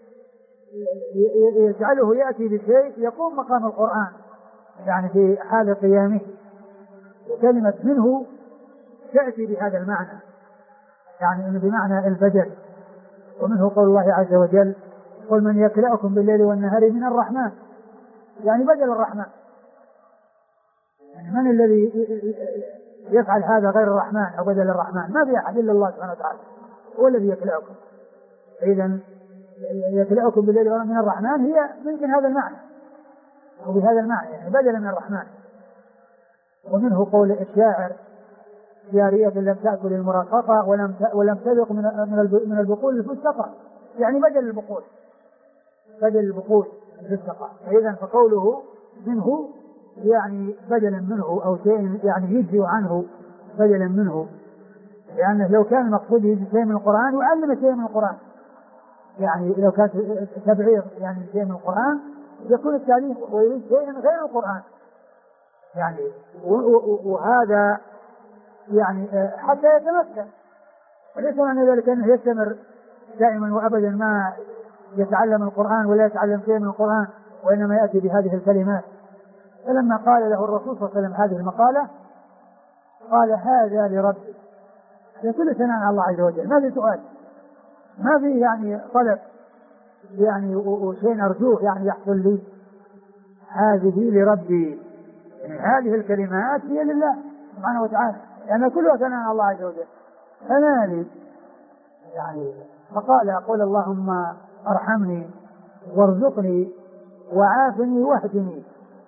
[SPEAKER 2] يجعله يأتي بشيء يقوم مقام القرآن يعني في حال قيامه، وكلمة منه تأتي بهذا المعنى يعني بمعنى البدل. ومنه قول الله عز وجل: قل من يكلأكم بالليل والنهار من الرحمن، يعني بدل الرحمن. يعني من الذي يفعل هذا غير الرحمن أو بدل الرحمن؟ ما في أحد إلا الله سبحانه وتعالى هو الذي يكلأكم. إذن يكلأكم بالليل والنهار من الرحمن هي ممكن هذا المعنى وبهذا المعنى يعني بدل من الرحمن. ومنه قول الشاعر: جارية لم تأكل المرافقة ولم تذق من البقول الفستقة، يعني بدل البقول الفستقة. إذن فقوله منه يعني بدلا منه أو شيء يعني يجزي عنه بدلا منه، لأنه لو كان المقصود يجزي شيء من القرآن يعلم شيء من القرآن، يعني لو كان تبعيض يعني شيء من القرآن يكون التعليم ويريد شيء غير القرآن يعني، وهذا يعني حتى يتمكن. وليس معنى ذلك أنه يستمر دائما وأبدا ما يتعلم القرآن ولا يتعلم شيء من القرآن، وإنما يأتي بهذه الكلمات. فلما قال له الرسول صلى الله عليه وسلم هذه المقالة قال: هذا لربي. كل ثناء على الله عز وجل، ما في سؤال، ما في يعني طلب يعني وشيء أرجوه يعني يحصل لي، هذه لربي، يعني هذه الكلمات هي لله سبحانه وتعالى، يعني كلها ثناء على الله عز وجل. فنالي يعني فقال: أقول اللهم ارحمني وارزقني وعافني واهدني.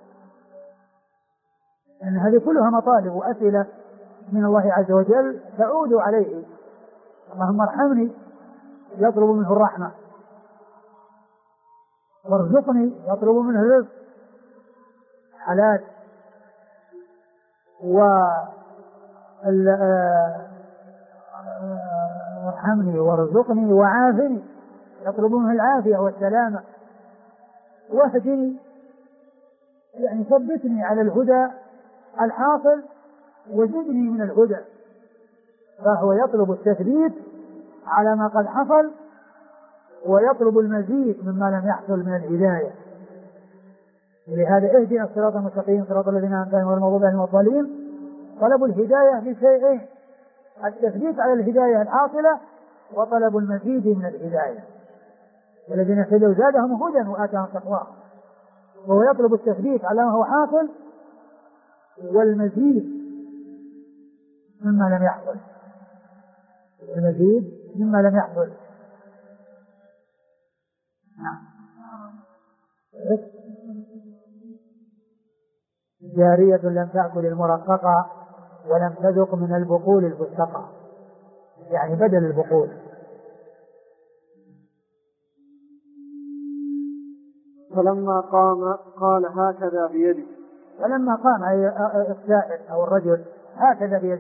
[SPEAKER 2] يعني هذه كلها مطالب وأسئلة من الله عز وجل تعود عليه. اللهم ارحمني يطلب منه الرحمة، وارزقني يطلب منه الرزق حلال، وارحمني وارزقني وعافني يطلب منه العافية والسلامة، واهدني يعني ثبتني على الهدى الحاصل وزدني من الهدى. فهو يطلب التثبيت على ما قد حصل ويطلب المزيد مما لم يحصل من الهداية. لهذا اهدنا الصراط المستقيم صراط الذين أنعمت عليهم غير المغضوب عليهم ولا الضالين. طلب الهداية لشيئين: التثبيت على الهداية الحاصلة وطلب المزيد من الهداية. والذين اهتدوا زادهم هدى وآتاهم تقواهم. وهو يطلب التثبيت على ما هو حاصل والمزيد مما لم يحصل، المزيد مما لم يحصل. نعم. جارية لم تأكل المرققة ولم تذق من البقول الفستقة، يعني بدل البقول.
[SPEAKER 1] فلما قام قال هكذا بيده.
[SPEAKER 2] فلما قام أي السائل أو الرجل هكذا بيده،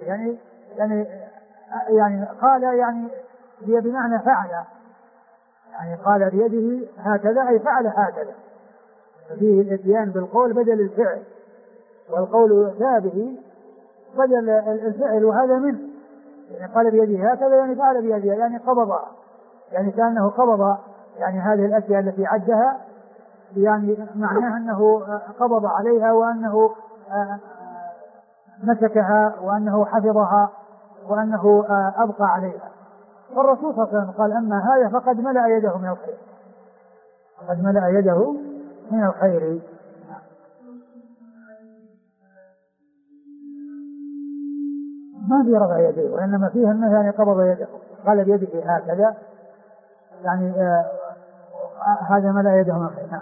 [SPEAKER 2] يعني قال يعني بمعنى فعل، يعني قال بيده هكذا أي فعل هكذا، فيه الاتيان بالقول بدل الفعل، والقول يؤتى به بدل الفعل، وهذا منه. يعني قال بيده هكذا يعني فعل بيده، يعني قبضها، يعني كأنه قبض يعني هذه الأشياء التي عدها، يعني معناه أنه قبض عليها وأنه مسكها وأنه حفظها وأنه أبقى عليها. فالرسول صلى الله عليه وسلم قال أما هذا فقد ملأ يده من الخير، قد ملأ يده من الخير. ما في رفع يديه، وإنما فيه أنه يعني قبض يده، قال بيده هكذا يعني هذا ملأ يده من الخير.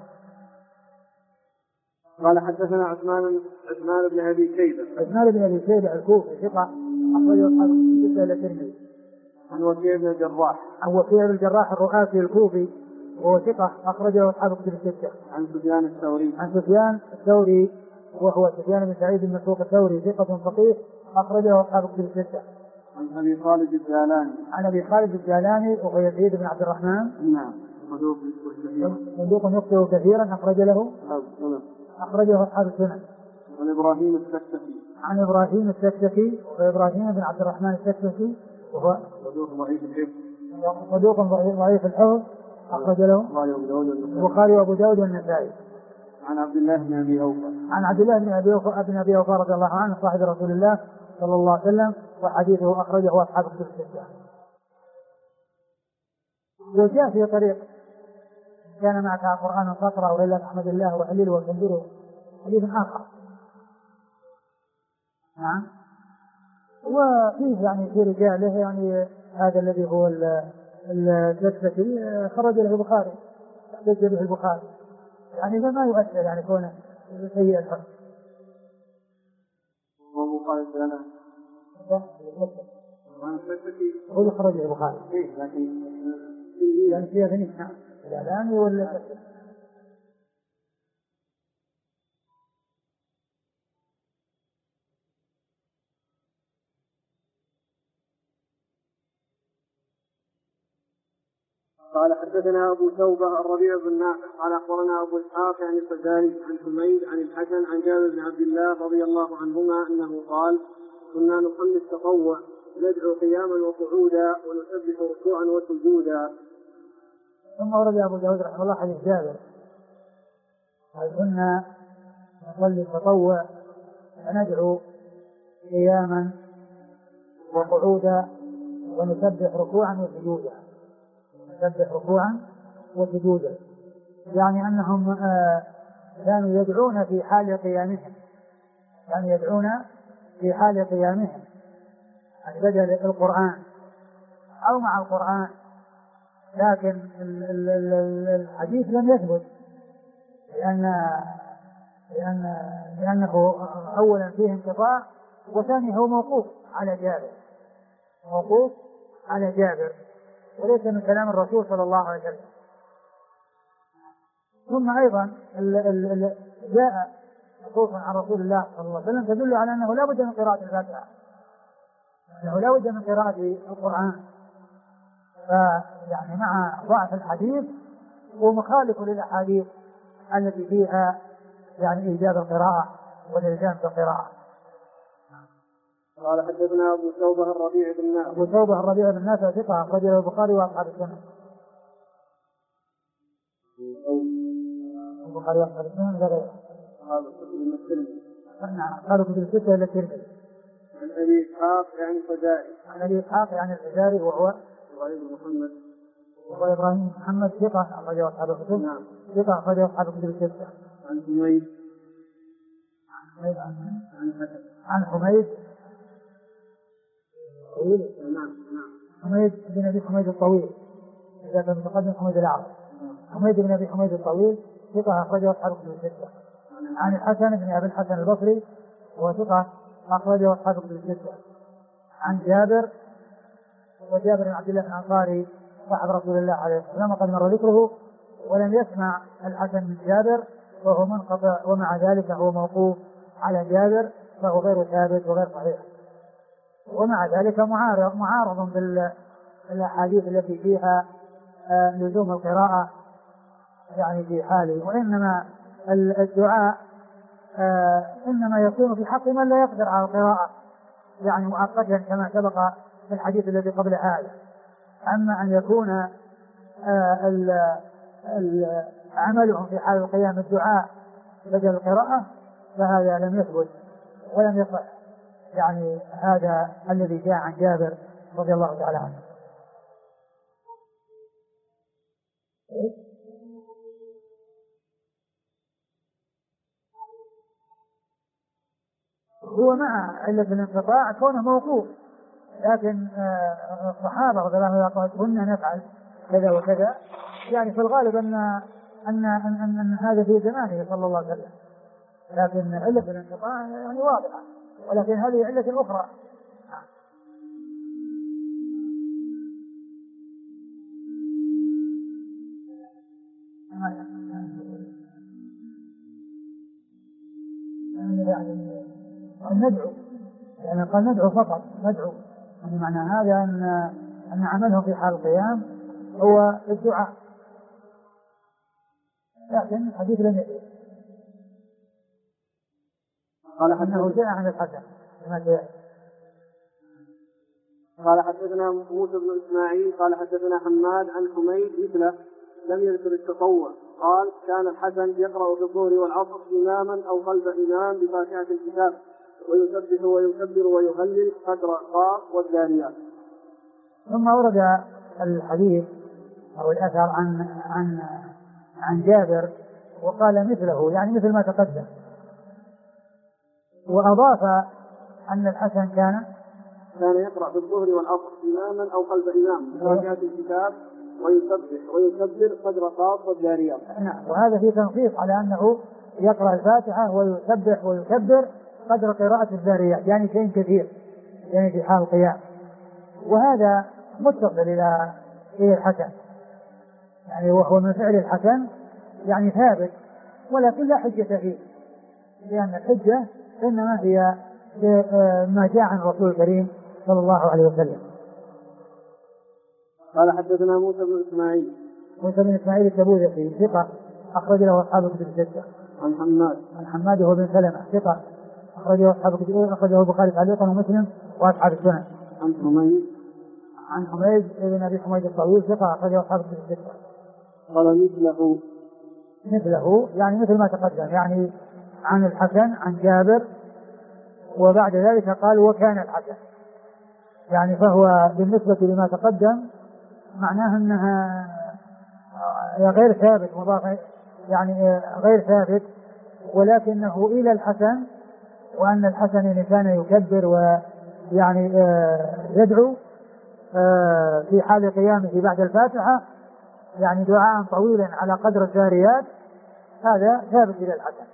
[SPEAKER 1] قال حدثنا عثمان بن أبي شيبة.
[SPEAKER 2] عثمان بن أبي شيبة الكوفي ثقة أخرجه أصحاب الستة إلا الترمذي.
[SPEAKER 1] عن وكيع بن الجراح.
[SPEAKER 2] عن وكيع بن الجراح الرؤاسي الكوفي وهو ثقة أخرجه أصحاب الكتب الستة.
[SPEAKER 1] عن سفيان الثوري.
[SPEAKER 2] عن سفيان الثوري وهو سفيان بن سعيد بن مسروق الثوري ثقة فقيه أخرجه أصحاب الكتب الستة.
[SPEAKER 1] عن أبي خالد الجيلاني.
[SPEAKER 2] عن أبي خالد الجيلاني وهو يزيد بن عبد الرحمن.
[SPEAKER 1] نعم.
[SPEAKER 2] صدوق يخطئ كثيرا أخرج له أخرجه أصحاب السنن.
[SPEAKER 1] عن إبراهيم السكسكي.
[SPEAKER 2] عن إبراهيم السكسكي وإبراهيم بن عبد الرحمن السكسكي وهو
[SPEAKER 1] صدوق ضعيف الحفظ.
[SPEAKER 2] صدوق ضعيف الحفظ أخرج له البخاري وأبو داود والنسائي.
[SPEAKER 1] عن عبد الله بن أبي أوفى.
[SPEAKER 2] عن عبد الله بن أبي أوفى رضي الله عنه صاحب رسول الله صلى الله عليه وسلم، وحديثه أخرجه أصحاب الكتب الستة. وجاء في طريق كان معك قرآن فاقرأ وإلا تحمد الله وحلله وكبره، حديث آخر. نعم. وفيه يعني في رجاله يعني هذا الذي هو السكسكي خرج له البخاري، احتج به البخاري، يعني فما يؤثر يعني كونه سيء الحفظ.
[SPEAKER 1] وأبو خالد لنا
[SPEAKER 2] هو خرج له البخاري
[SPEAKER 1] لكن
[SPEAKER 2] يعني فيها ثنين. نعم. الإعلامي ولا
[SPEAKER 1] قال حدثنا أبو توبة الربيع بن نافع قال أخبرنا أبو إسحاق عن الفزاري عن حميد عن الحسن عن جابر بن عبد الله رضي الله عنهما أنه قال كنا نصلي التطوع ندعو قياما وقعودا ونسبح ركوعا وسجودا.
[SPEAKER 2] ثم ورد أبو داود رحمه الله حديث جابر قال كنا نصلي التطوع وندعو قياما وقعودا ونسبح ركوعا وسجودا. نسبح ركوعا وسجودا يعني أنهم كانوا يدعون في حال قيامهم، يعني يدعون في حال قيامهم يعني بدل القرآن أو مع القرآن، لكن الحديث لم يثبت لأنه أولا فيه انقطاع، وثانيه هو موقوف على جابر، موقوف على جابر وليس من كلام الرسول صلى الله عليه وسلم. ثم أيضا جاء نصوص عن رسول الله صلى الله عليه وسلم تدل على أنه لا بد من قراءة الفاتحة، أنه لا بد من قراءة القرآن، فيعني مع ضعف الحديث ومخالف للأحاديث التي فيها يعني إيجاب القراءة والإلزام بالقراءة.
[SPEAKER 1] قال حدثنا أبو توبة الربيع بن نافع.
[SPEAKER 2] أبو توبة الربيع بن نافع ثقة أخرجه البخاري وأصحاب السنن. البخاري وأصحاب السنن غيره. قالوا كتب الستة إلا الترمذي.
[SPEAKER 1] عن أبي إسحاق يعني الفزاري.
[SPEAKER 2] عن أبي إسحاق يعني الفزاري وهو إبراهيم محمد ثقة أخرجه أصحاب الكتب.
[SPEAKER 1] نعم.
[SPEAKER 2] ثقة أخرجه أصحاب الكتب الستة.
[SPEAKER 1] عن حميد.
[SPEAKER 2] عن حميد
[SPEAKER 1] نعم.
[SPEAKER 2] حميد بن أبي حميد الطويل، إذا كان متقدم حميد الأعرج. حميد بن أبي حميد الطويل ثقة أخرجه أصحاب كتب الستة. عن الحسن بن أبي الحسن البصري وهو ثقة أخرجه أصحاب كتب الستة. عن جابر، وجابر بن عبد الله الأنصاري صاحب رسول الله عليه الصلاة والسلام وقد مر ذكره، ولم يسمع الحسن من جابر وهو منقطع، ومع ذلك هو موقوف على جابر فهو غير ثابت وغير صحيح. ومع ذلك معارض بالأحاديث التي فيها لزوم القراءة يعني في حاله، وإنما الدعاء إنما يكون في حق من لا يقدر على القراءة يعني مؤقتا كما سبق في الحديث الذي قبل هذا. أما أن يكون عملهم في حال القيام الدعاء بدل القراءة فهذا لم يثبت ولم يصح، يعني هذا الذي جاء عن جابر رضي الله تعالى عنه. هو مع علة الانقطاع كونه موقوف، لكن الصحابة رضي الله عنهم قالوا كنا نفعل كذا وكذا، يعني في الغالب أن هذا في زمانه صلى الله عليه وسلم، لكن علة الانقطاع يعني واضحة، ولكن هذه علة أخرى. يعني ندعو، يعني قال ندعو فقط، ندعو، يعني معنى هذا أن عملهم في حال القيام هو الدعاء، لكن الحديث لم يأتي. قال أنه جاء عن الحسن كما جاء.
[SPEAKER 1] قال حدثنا موسى بن إسماعيل قال حدثنا حماد عن حميد مثله لم يذكر التطوع. قال كان الحسن يقرأ في الظهر والعصر إماما أو خلف إمام بفاتحة الكتاب ويسبح ويكبر ويهلل قدر قاف والذاريات.
[SPEAKER 2] ثم ورد الحديث أو الأثر عن جابر وقال مثله، يعني مثل ما تقدم، وأضاف أن الحسن كان
[SPEAKER 1] يقرأ في الظهر والعصر إماما أو خلف إمام بفاتحة الكتاب ويسبح ويكبر قدر قاف والذاريات.
[SPEAKER 2] نعم، وهذا في تنصيص على أنه يقرأ الفاتحة ويسبح ويكبر قدر قراءة الذاريات، يعني شيء كثير يعني في حال القيام، وهذا متصل إلى الحسن، يعني وهو من فعل الحسن يعني ثابت، ولكن لا حجة فيه، لأن الحجة إنما هي ما جاء عن الرسول الكريم صلى الله عليه وسلم.
[SPEAKER 1] قال حدثنا موسى بن
[SPEAKER 2] إسماعيل التبوذقي ثقة أخرج له أصحاب كتب الستة.
[SPEAKER 1] عن
[SPEAKER 2] حماد هو بن سلمة ثقة أخرجه أصحاب كتب، أخرجه البخاري تعليقا ومسلم وأصحاب السنن. عن حميد بن أبي حميد الطويل ثقة أخرجه أصحاب كتب الستة.
[SPEAKER 1] قال
[SPEAKER 2] مثله يعني مثل ما تقدم، يعني عن الحسن عن جابر، وبعد ذلك قال وكان الحسن، يعني فهو بالنسبة لما تقدم معناه أنها غير ثابت مضاف، يعني غير ثابت، ولكنه إلى الحسن، وأن الحسن كان يكبر ويعني يدعو في حال قيامه بعد الفاتحة، يعني دعاء طويلا على قدر الذاريات، هذا ثابت إلى الحسن.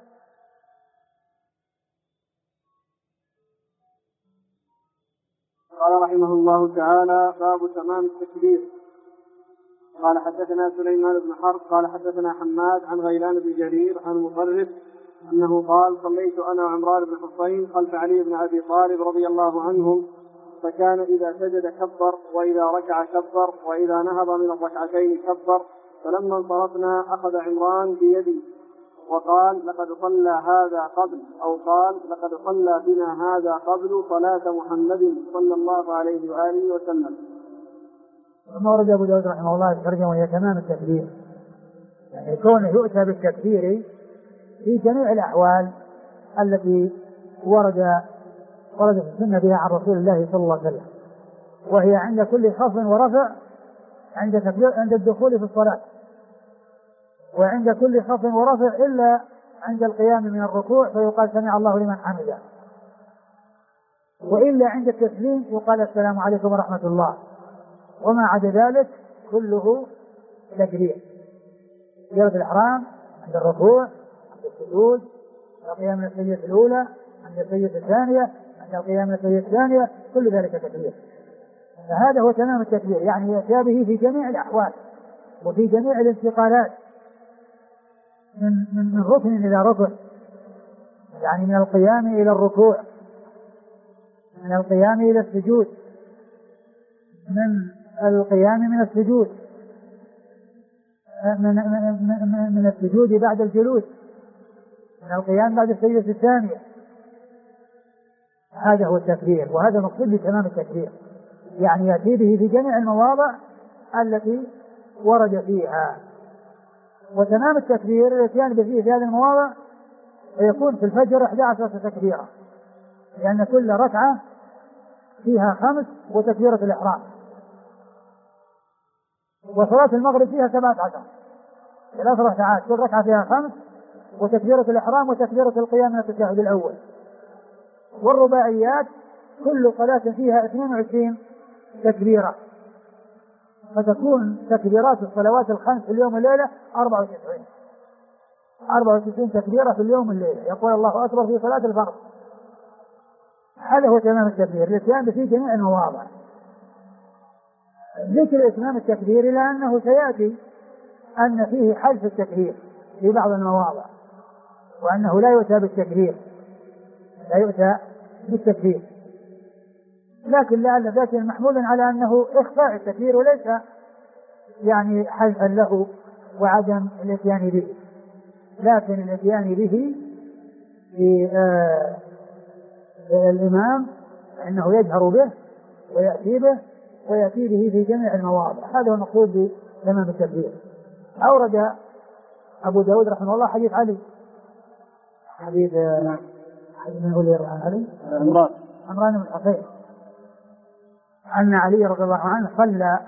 [SPEAKER 1] قال رحمه الله تعالى باب تمام التكبير. قال حدثنا سليمان بن حرب قال حدثنا حماد عن غيلان بن جرير عن مطرف أنه قال صليت أنا وعمران بن حصين خلف علي بن أبي طالب رضي الله عنهم، فكان إذا سجد كبر وإذا ركع كبر وإذا نهض من الركعتين كبر، فلما انصرفنا أخذ عمران بيدي وقال لقد صلى هذا قبل، أو قال لقد صلى بنا هذا قبل صلاة محمد صلى الله عليه وآله وسلم.
[SPEAKER 2] ثم ورد أبو داود رحمه الله الترجمة وهي تمام التكبير، يعني كونه يؤتى بالتكبير في جميع الأحوال التي وردت السنة بها عن رسول الله صلى الله عليه وسلم، وهي عند كل خفض ورفع، عند الدخول في الصلاة، وعند كل خفض ورفع إلا عند القيام من الركوع فيقال سمع الله لمن حمده. وإلا عند التسليم يقال السلام عليكم ورحمة الله، وما عدا ذلك كله تكبير. تكبيرة الإحرام عند الركوع، عند السجود، عند القيام من السجدة الأولى، عند السجدة الثانية، عند القيام من السجدة الثانية، كل ذلك تكبير. فهذا هو تمام التكبير، يعني يأتي به في جميع الأحوال وفي جميع الانتقالات من ركن إلى ركن، يعني من القيام إلى الركوع، من القيام إلى السجود، من القيام من السجود، من السجود بعد الجلوس، من القيام بعد السجدة الثانية. هذا هو التكبير، وهذا مقصود بتمام التكبير، يعني يأتي به في جميع المواضع التي ورد فيها. وتمام التكبير الاتيان به في هذه المواضع يكون في الفجر 11 تكبيرة، لأن كل ركعة فيها 5 وتكبيرة الإحرام، وصلاة المغرب فيها 17 3 ركعات، كل ركعة فيها 5 وتكبيرة الإحرام وتكبيرة القيام من التشهد الأول. والرباعيات كل صلاة فيها 22 تكبيرة، فتكون تكبيرات الصلوات الخمس في اليوم والليلة 94 تكبيرة في اليوم والليلة، يقول الله أكبر في صلاة الفرض. هذا هو تمام التكبير الاتيان في جميع المواضع. ذكر إتمام التكبير إلى أنه سيأتي أن فيه حذف التكبير في بعض المواضع، وأنه لا يؤتى بالتكبير، لا يؤتى بالتكبير، لكن لعل ذلك محمول على أنه إخفاء التكبير وليس يعني حذفا له وعدم الاتيان به، لكن الاتيان به في الإمام أنه يجهر به ويأتي به في جميع المواضع. هذا هو المقصود بتمام التكبير. أورد أبو داود رحمه الله حديث علي، حديث من هو اللي يروي عن علي؟ عمران بن الحصين، أن علي رضي الله عنه صلى،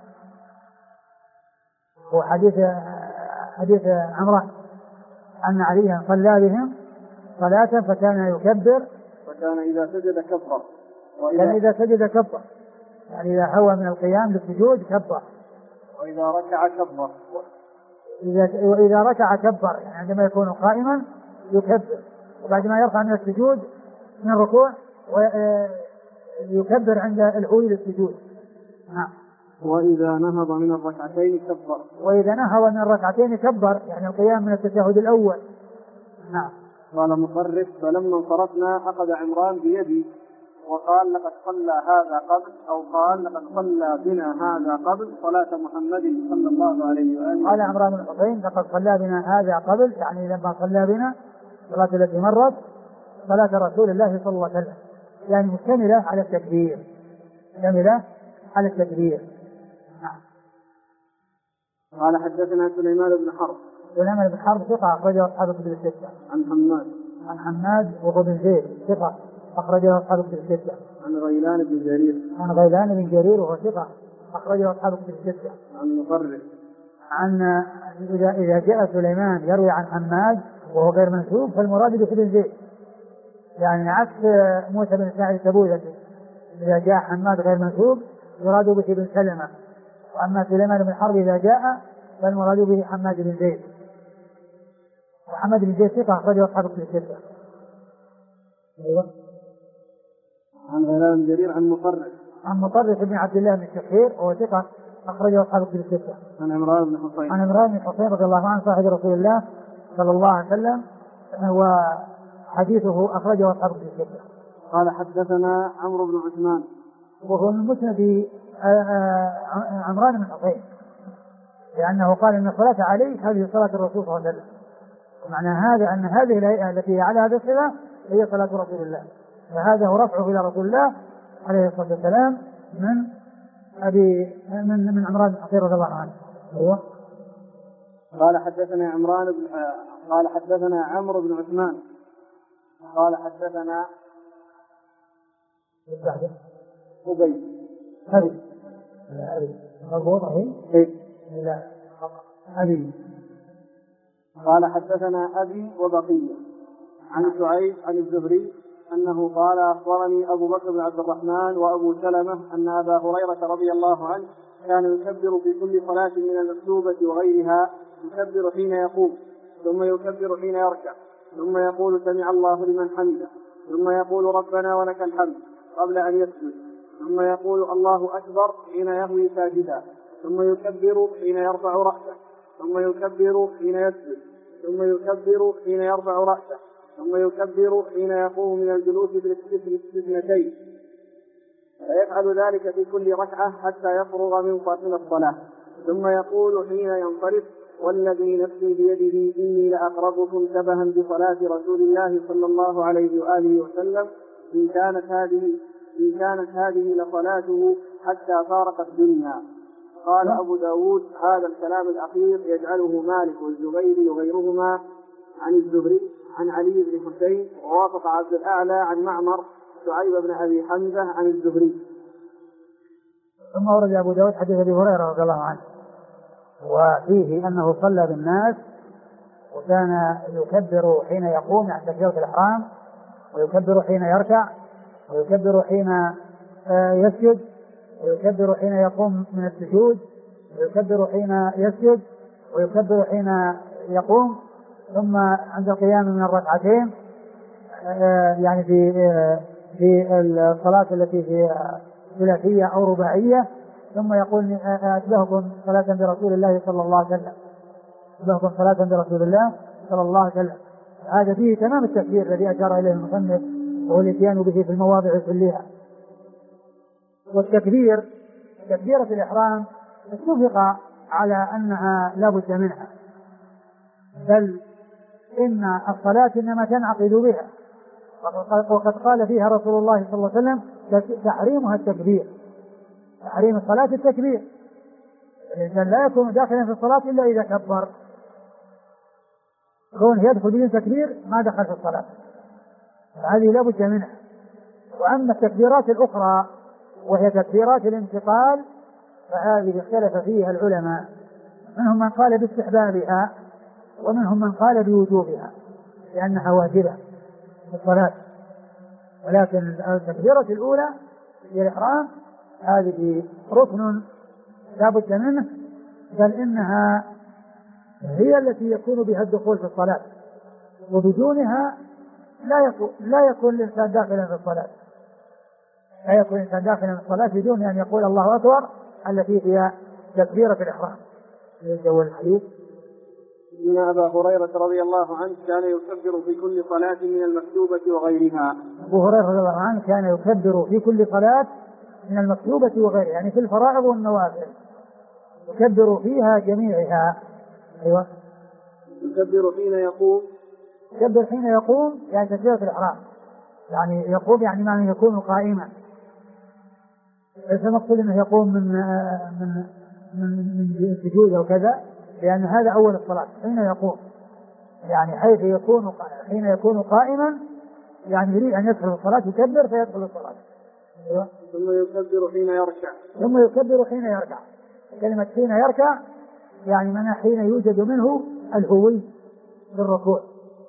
[SPEAKER 2] وحديث عمران أن عليا صلى بهم صلاة فكان يكبر،
[SPEAKER 1] وكان إذا سجد كبر،
[SPEAKER 2] كان إذا سجد كبر، يعني إذا هوى من القيام للسجود كبر،
[SPEAKER 1] وإذا ركع كبر،
[SPEAKER 2] وإذا ركع كبر، يعني عندما يكون قائما يكبر، وبعد ما يرفع من السجود من الركوع يكبر عند الهوي للسجود.
[SPEAKER 1] وإذا نهض من الركعتين كبر،
[SPEAKER 2] وإذا نهض من الركعتين كبر، يعني القيام من التشهد الأول.
[SPEAKER 1] قال مصرف: فلما انصرفنا أخذ عمران بيدي وقال: لقد صلى هذا قبل، أو قال: لقد صلى بنا هذا قبل صلاة محمد صلى الله عليه وآله.
[SPEAKER 2] قال عمران بن الحصين: لقد صلى بنا هذا قبل، يعني لما صلى بنا الصلاة التي مرت صلاة رسول الله صلى الله عليه وسلم، يعني مشتملة على التكبير، مشتملة على التكبير.
[SPEAKER 1] قال حدثنا سليمان بن حرب
[SPEAKER 2] ثقة أخرجه أصحاب الكتب الستة. عن حماد وهو بن زيد ثقة أخرجه أصحاب الكتب الستة.
[SPEAKER 1] عن غيلان بن جرير
[SPEAKER 2] وهو ثقة أخرجه أصحاب الكتب الستة.
[SPEAKER 1] عن مصرف
[SPEAKER 2] إذا جاء سليمان يروي عن حماد وهو غير منسوب فالمراد به بن زيد، يعني عكس موسى بن سعيد التبوذكي، إذا جاء حماد غير منسوب يراد به بن سلمة، وأما سليمان بن حرب إذا جاء فالمراد به حماد بن زيد، وحماد بن زيد ثقة أخرجه أصحاب الكتب الستة.
[SPEAKER 1] عن غيلان بن جرير عن
[SPEAKER 2] مطرف بن عبد الله بن الشخير وهو ثقة أخرجه أصحاب الكتب الستة.
[SPEAKER 1] عن عمران بن
[SPEAKER 2] حصين رضي الله عنه صاحب رسول الله صلى الله عليه وسلم، وحديثه أخرجه أصحاب الكتب الستة.
[SPEAKER 1] قال حدثنا عمرو بن عثمان
[SPEAKER 2] وهو من مسند عمران بن حصين، لأنه قال إن الصلاة عليه هذه صلاة الرسول صلى الله عليه وسلم، ومعنى هذا أن هذه الهيئة التي على هذه الصفة هي صلاة رسول الله، فهذا هو رفعه إلى رسول الله عليه الصلاة والسلام من عمران بن حصين رضي الله عنه.
[SPEAKER 1] قال حدثنا عمرو بن عثمان قال حدثنا قال حدثنا أبي وبقية عن شعيب عن الزهري أنه قال أخبرني أبو بكر بن عبد الرحمن وأبو سلمة أن أبا هريرة رضي الله عنه كان يكبر في كل صلاة من المكتوبة وغيرها، يكبر حين يقوم، ثم يكبر حين يركع، ثم يقول سمع الله لمن حمده، ثم يقول ربنا ولك الحمد قبل أن يسجد، ثم يقول الله أكبر حين يهوي ساجدا، ثم يكبر حين يرفع رأسه، ثم يكبر حين يسجد، ثم يكبر حين يرفع رأسه، ثم يكبر حين يقوم من الجلوس بالاثنتين، فيفعل ذلك في كل ركعة حتى يفرغ من الصلاة، ثم يقول حين ينصرف والذي نفسي بيده إني لأقربكم شبها بصلاة رسول الله صلى الله عليه وآله وسلم إن كانت هذه لصلاته حتى فارق الدنيا. قال أبو داود هذا الكلام الأخير يجعله مالك والزبيري وغيرهما عن الزهري عن علي بن حسين، ووافق عبد الأعلى عن معمر شعيب بن أبي حمزة عن الزهري.
[SPEAKER 2] ثم ورد أبو داود حديث أبي هريرة رضي الله عنه وفيه أنه صلى بالناس وكان يكبر حين يقوم عند تكبيرة الإحرام، ويكبر حين يركع، ويكبر حين يسجد، ويكبر حين يقوم من السجود، ويكبر حين يسجد، ويكبر حين يقوم، ثم عند القيام من الركعتين يعني في الصلاة التي في ثلاثية أو رباعية، ثم يقول أشبهكم صلاة برسول الله صلى الله عليه وسلم، أشبهكم صلاة برسول الله صلى الله عليه وسلم. هذا فيه تمام التكبير الذي أشار إليه المصنف، وهو الاتيان به في المواضع كلها. والتكبير تكبيرة الإحرام اتفق على أنها لا بد منها، بل إن الصلاة إنما تنعقد بها، وقد قال فيها رسول الله صلى الله عليه وسلم تحريمها التكبير، تحريم الصلاة التكبير، الإنسان لا يكون داخلا في الصلاة إلا إذا كبر، كون يدخل بدون تكبير ما دخل في الصلاة، هذه لا بد منها. وأما التكبيرات الأخرى وهي تكبيرات الانتقال فهذه اختلف فيها العلماء، منهم من قال باستحبابها ومنهم من قال بوجوبها لأنها واجبة في الصلاة، ولكن التكبيرة الأولى هي الإحرام هذه ركن لا بد منه، بل إنها هي التي يكون بها الدخول في الصلاة، وبدونها لا يكون الإنسان داخلا في الصلاة، لا يكون الإنسان داخلا في الصلاة بدون أن يقول الله أكبر التي هي تكبيرة الإحرام. جو الحديث
[SPEAKER 1] إن أبا هريرة رضي الله عنه كان يكبر في كل صلاة من المكتوبة وغيرها.
[SPEAKER 2] أبو هريرة رضي الله عنه كان يكبر في كل صلاة من المكتوبة وغيرها، يعني في الفرائض والنوافل يكبر فيها جميعها. أيوة.
[SPEAKER 1] يكبر حين يقوم،
[SPEAKER 2] يكبر حين يقوم يعني تكبيرة الإحرام، يعني يقوم يعني معنى يكون قائما، ليس مقصود أنه يقوم من السجود أو كذا، لأن هذا أول الصلاة حين يقوم، يعني حين يكون قائما، يعني يريد أن يدخل الصلاة يكبر فيدخل الصلاة. أيوة.
[SPEAKER 1] ثم يكبر حين يركع،
[SPEAKER 2] ثم يكبر حين يركع. كلمة حين يركع يعني من حين يوجد منه الهوي بالركوع.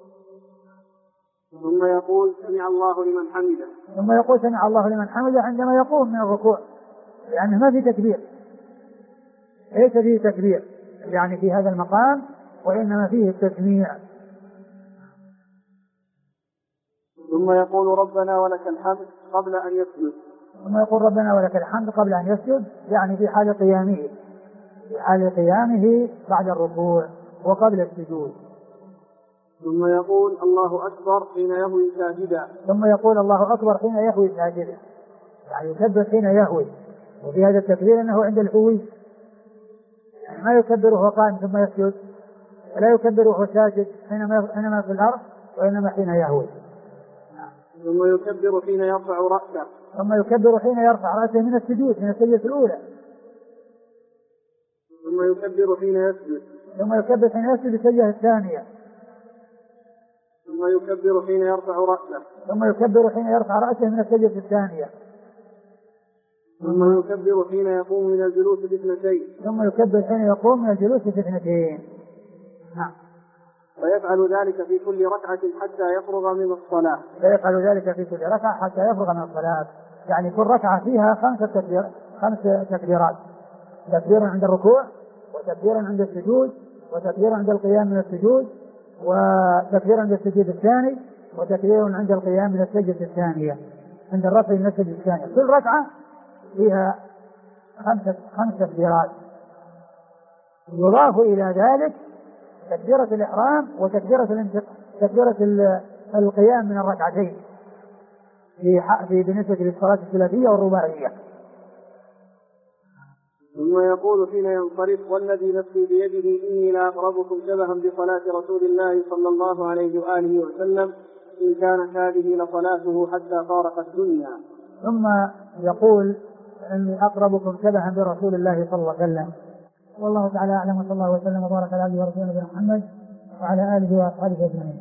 [SPEAKER 1] ثم يقول سمع الله لمن حمده،
[SPEAKER 2] ثم يقول سمع الله لمن حمده عندما يقوم من الركوع، لأنه ما في تكبير، ليس فيه تكبير يعني في هذا المقام، وإنما فيه التسميع.
[SPEAKER 1] ثم يقول ربنا ولك الحمد قبل أن يسجد،
[SPEAKER 2] ثم يقول ربنا ولك الحمد قبل أن يسجد، يعني في حال قيامه، في حال قيامه بعد الركوع وقبل السجود.
[SPEAKER 1] ثم يقول الله أكبر حين يهوي ساجدا،
[SPEAKER 2] ثم يقول الله أكبر حين يهوي ساجدا، يعني يكبر حين يهوي، وفي هذا التكبير أنه عند الهوي، يعني ما يكبر وهو قائم ثم يسجد، ولا يكبر وهو ساجد حينما في الأرض، وإنما حين يهوي.
[SPEAKER 1] ثم يكبر حين يرفع رأسه،
[SPEAKER 2] ثم يكبر حين يرفع رأسه من السجود، من السجدة الأولى.
[SPEAKER 1] ثم يكبر حين يسجد،
[SPEAKER 2] ثم يكبر حين يسجد السجدة الثانية.
[SPEAKER 1] ثم يكبر حين يرفع رأسه،
[SPEAKER 2] ثم يكبر حين يرفع رأسه من السجدة الثانية.
[SPEAKER 1] ثم يكبر حين يقوم من الجلوس باثنتين.
[SPEAKER 2] ثم يكبر حين يقوم من الجلوس باثنتين. نعم.
[SPEAKER 1] ويفعل ذلك في كل ركعة حتى يفرغ من الصلاة.
[SPEAKER 2] فيفعل ذلك في كل ركعة حتى يفرغ من الصلاة، يعني كل ركعة فيها خمس تكبيرات: تكبير عند الركوع، وتكبير عند السجود، وتكبير عند القيام من السجود، وتكبير عند السجود الثاني، وتكبير عند القيام من السجدة الثانية، عند الرفع من السجدة الثانية. كل ركعة فيها خمس تكبيرات. يضاف إلى ذلك تكبيرة الإحرام وتكبيرة القيام من الركعتين بالنسبة للصلاة الثلاثية والرباعية.
[SPEAKER 1] ثم يقول حين ينصرف: والذي نفسي بيده إني لأقربكم شبها بصلاة رسول الله صلى الله عليه وآله وسلم إن كانت هذه لصلاته حتى فارق الدنيا.
[SPEAKER 2] ثم يقول: إني أقربكم شبها برسول الله صلى الله عليه وسلم. والله تعالى أعلم، وصلى الله وسلم وبارك على عبده ورسوله نبينا محمد وعلى آله وأصحابه أجمعين.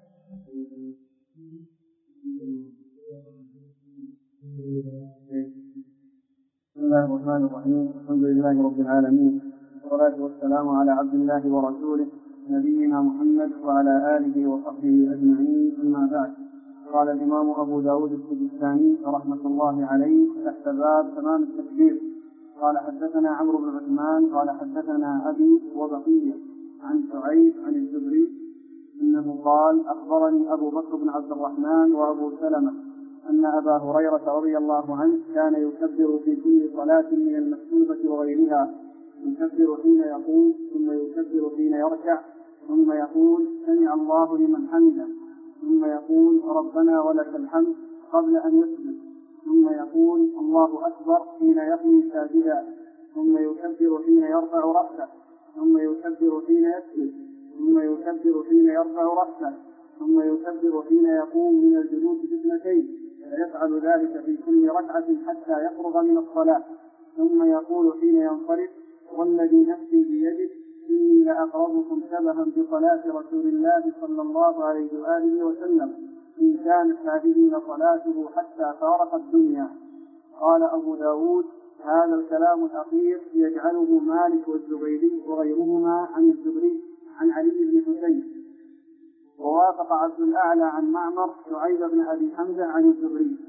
[SPEAKER 1] بسم الله الرحمن الرحيم. الحمد لله رب العالمين، والصلاة والسلام على عبد الله ورسوله نبينا محمد وعلى آله وصحبه أجمعين، أما بعد. قال الإمام أبو داود السجستاني رحمة الله عليه تحت باب تمام التكبير: قال حدثنا عمرو بن عثمان قال حدثنا أبي وبقية عن شعيب عن الزهري إنه قال: أخبرني أبو بكر بن عبد الرحمن وأبو سلمة أن أبا هريرة رضي الله عنه كان يكبر في كل صلاة من المكتوبة وغيرها، يكبر حين يقوم، ثم يكبر حين يركع، ثم يقول: سمع الله لمن حمده، ثم يقول: ربنا ولك الحمد قبل أن يسجد، ثم يقول: الله أكبر حين يقوم ساجدا، ثم يكبر حين يرفع رأسه، ثم يكبر حين يسجد، ثم يكبر حين يرفع رأسه، ثم يكبر حين يقوم من الجلوس باثنتين، فيفعل ذلك في كل ركعة حتى يفرغ من الصلاة. ثم يقول حين ينصرف: والذي نفسي بيده إني لأقربكم شبها بصلاة رسول الله صلى الله عليه وآله وسلم إن كانت هذه لصلاته حتى فارق الدنيا. قال أبو داود: هذا الكلام الأخير يجعله مالك والزبيدي وغيرهما عن الزهري عن علي بن حسين، ووافق عبد الأعلى عن معمر شعيب بن أبي حمزة عن الزهري.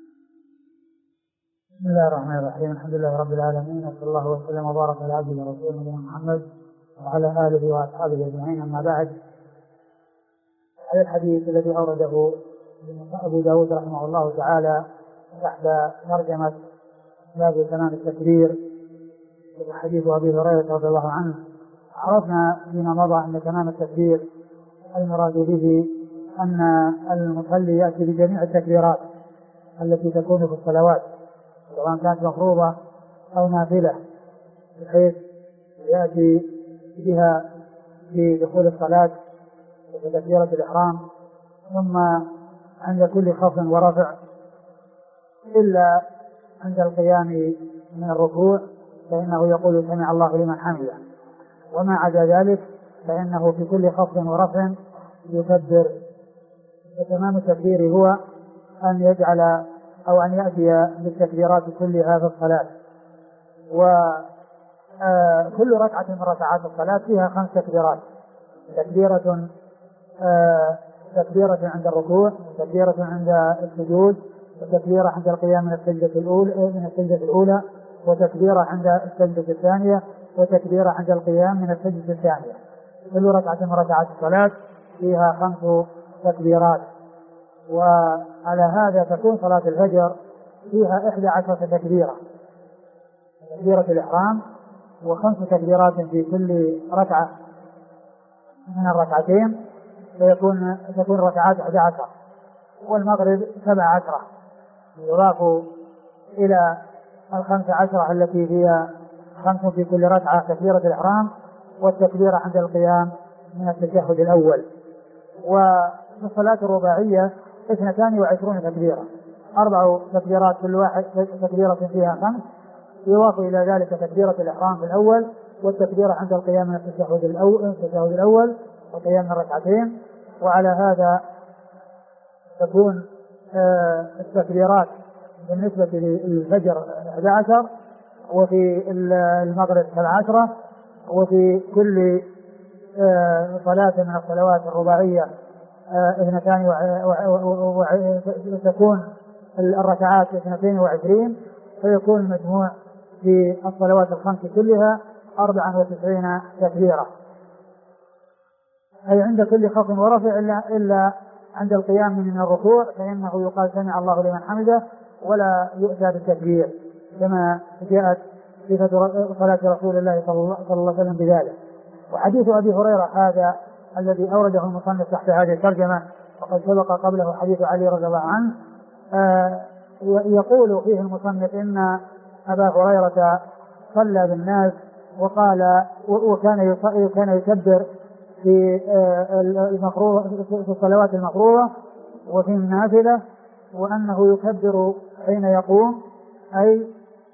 [SPEAKER 2] بسم الله الرحمن الرحيم. الحمد لله رب العالمين، وصلى الله وسلم وبارك على عبده ورسوله نبينا محمد وعلى آله وأصحابه أجمعين، أما بعد. هذا الحديث الذي أورده أبو داود رحمه الله تعالى تحت ترجمة باب تمام التكبير، حديث أبي هريرة رضي الله عنه. عرفنا فيما مضى أن تمام التكبير المراد به أن المصلي يأتي بجميع التكبيرات التي تكون في الصلوات سواء كانت مفروضة أو نافلة، بحيث يأتي بها في دخول الصلاة وتكبيرة الإحرام، ثم عند كل خفض ورفع، إلا عند القيام من الركوع فإنه يقول: سمع الله لمن حمده، وما عدا ذلك فإنه في كل خفض ورفع يكبر. وتمام التكبير هو أن يجعل أو أن يأتي بالتكبيرات كلها في الصلاة. وكل ركعة من ركعات الصلاة فيها 5 تكبيرات: تكبيرة عند الركوع، تكبيرة عند السجود، وتكبيرة عند القيام من السجدة الأولى، وتكبيرة عند السجدة الثانية، وتكبيرة عند القيام من السجدة الثانية. كل ركعة من ركعات الصلاة فيها 5 تكبيرات. وعلى هذا تكون صلاة الفجر فيها 11 تكبيرة: تكبيرة الإحرام، و5 تكبيرات في كل ركعة من الركعتين، تكون ركعات 11. والمغرب 17 يضاف إلى 15 التي هي 5 في كل ركعة: تكبيرة الإحرام، والتكبيرة عند القيام من التشهد الأول. وفي الصلاة الرباعية 22 تكبيرة: 4 تكبيرات كل واحد تكبيرة فيها 5، يضاف إلى ذلك تكبيرة الإحرام في الأول، والتكبيرة عند القيام من التشهد الأول وقيام من الركعتين. وعلى هذا تكون التكبيرات بالنسبة للفجر 11، وفي المغرب 17، وفي كل صلاة من الصلوات الرباعية اثنتان تكون الركعات 22 فيكون المجموع في الصلوات الخمس كلها 94 تكبيرة، أي عند كل خفض ورفع إلا عند القيام من الركوع فإنه يقال سمع الله لمن حمده ولا يؤتى بالتكبير، كما جاءت صفة صلاة رسول الله صلى الله عليه وسلم بذلك. وحديث أبي هريرة هذا الذي أورده المصنف تحت هذه الترجمة وقد سبق قبله حديث علي رضي الله عنه، يقول فيه المصنف إن أبا هريرة صلى بالناس وقال وكان يكبر في الصلوات المفروضة وفي النافلة، وأنه يكبر حين يقوم، أي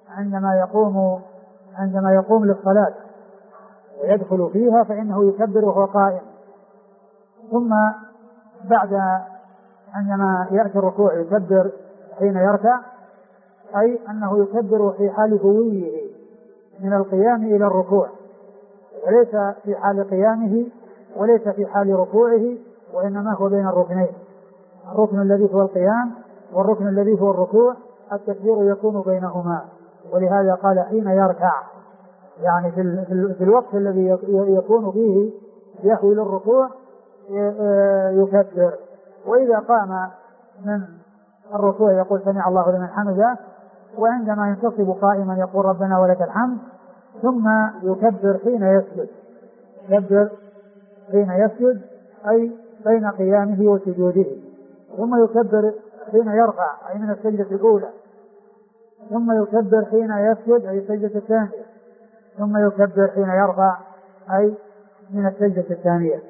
[SPEAKER 2] عندما يقوم للصلاة ويدخل فيها فإنه يكبر وهو قائم، ثم بعد عندما يأتي الركوع يكبر حين يركع، أي أنه يكبر في حال هويه من القيام إلى الركوع، وليس في حال قيامه وليس في حال ركوعه، وإنما هو بين الركنين، الركن الذي هو القيام والركن الذي هو الركوع التكبير يكون بينهما. ولهذا قال حين يركع، يعني في الوقت الذي يكون فيه يهوي للركوع يكبر، وإذا قام من الركوع يقول سمع الله لمن حمده، وعندما ينتصب قائما يقول ربنا ولك الحمد، ثم يكبر حين يسجد، يكبر حين يسجد أي بين قيامه وسجوده، ثم يكبر حين يرفع أي من السجدة الأولى، ثم يكبر حين يسجد أي السجدة الثانية، ثم يكبر حين يرفع أي من السجدة الثانية،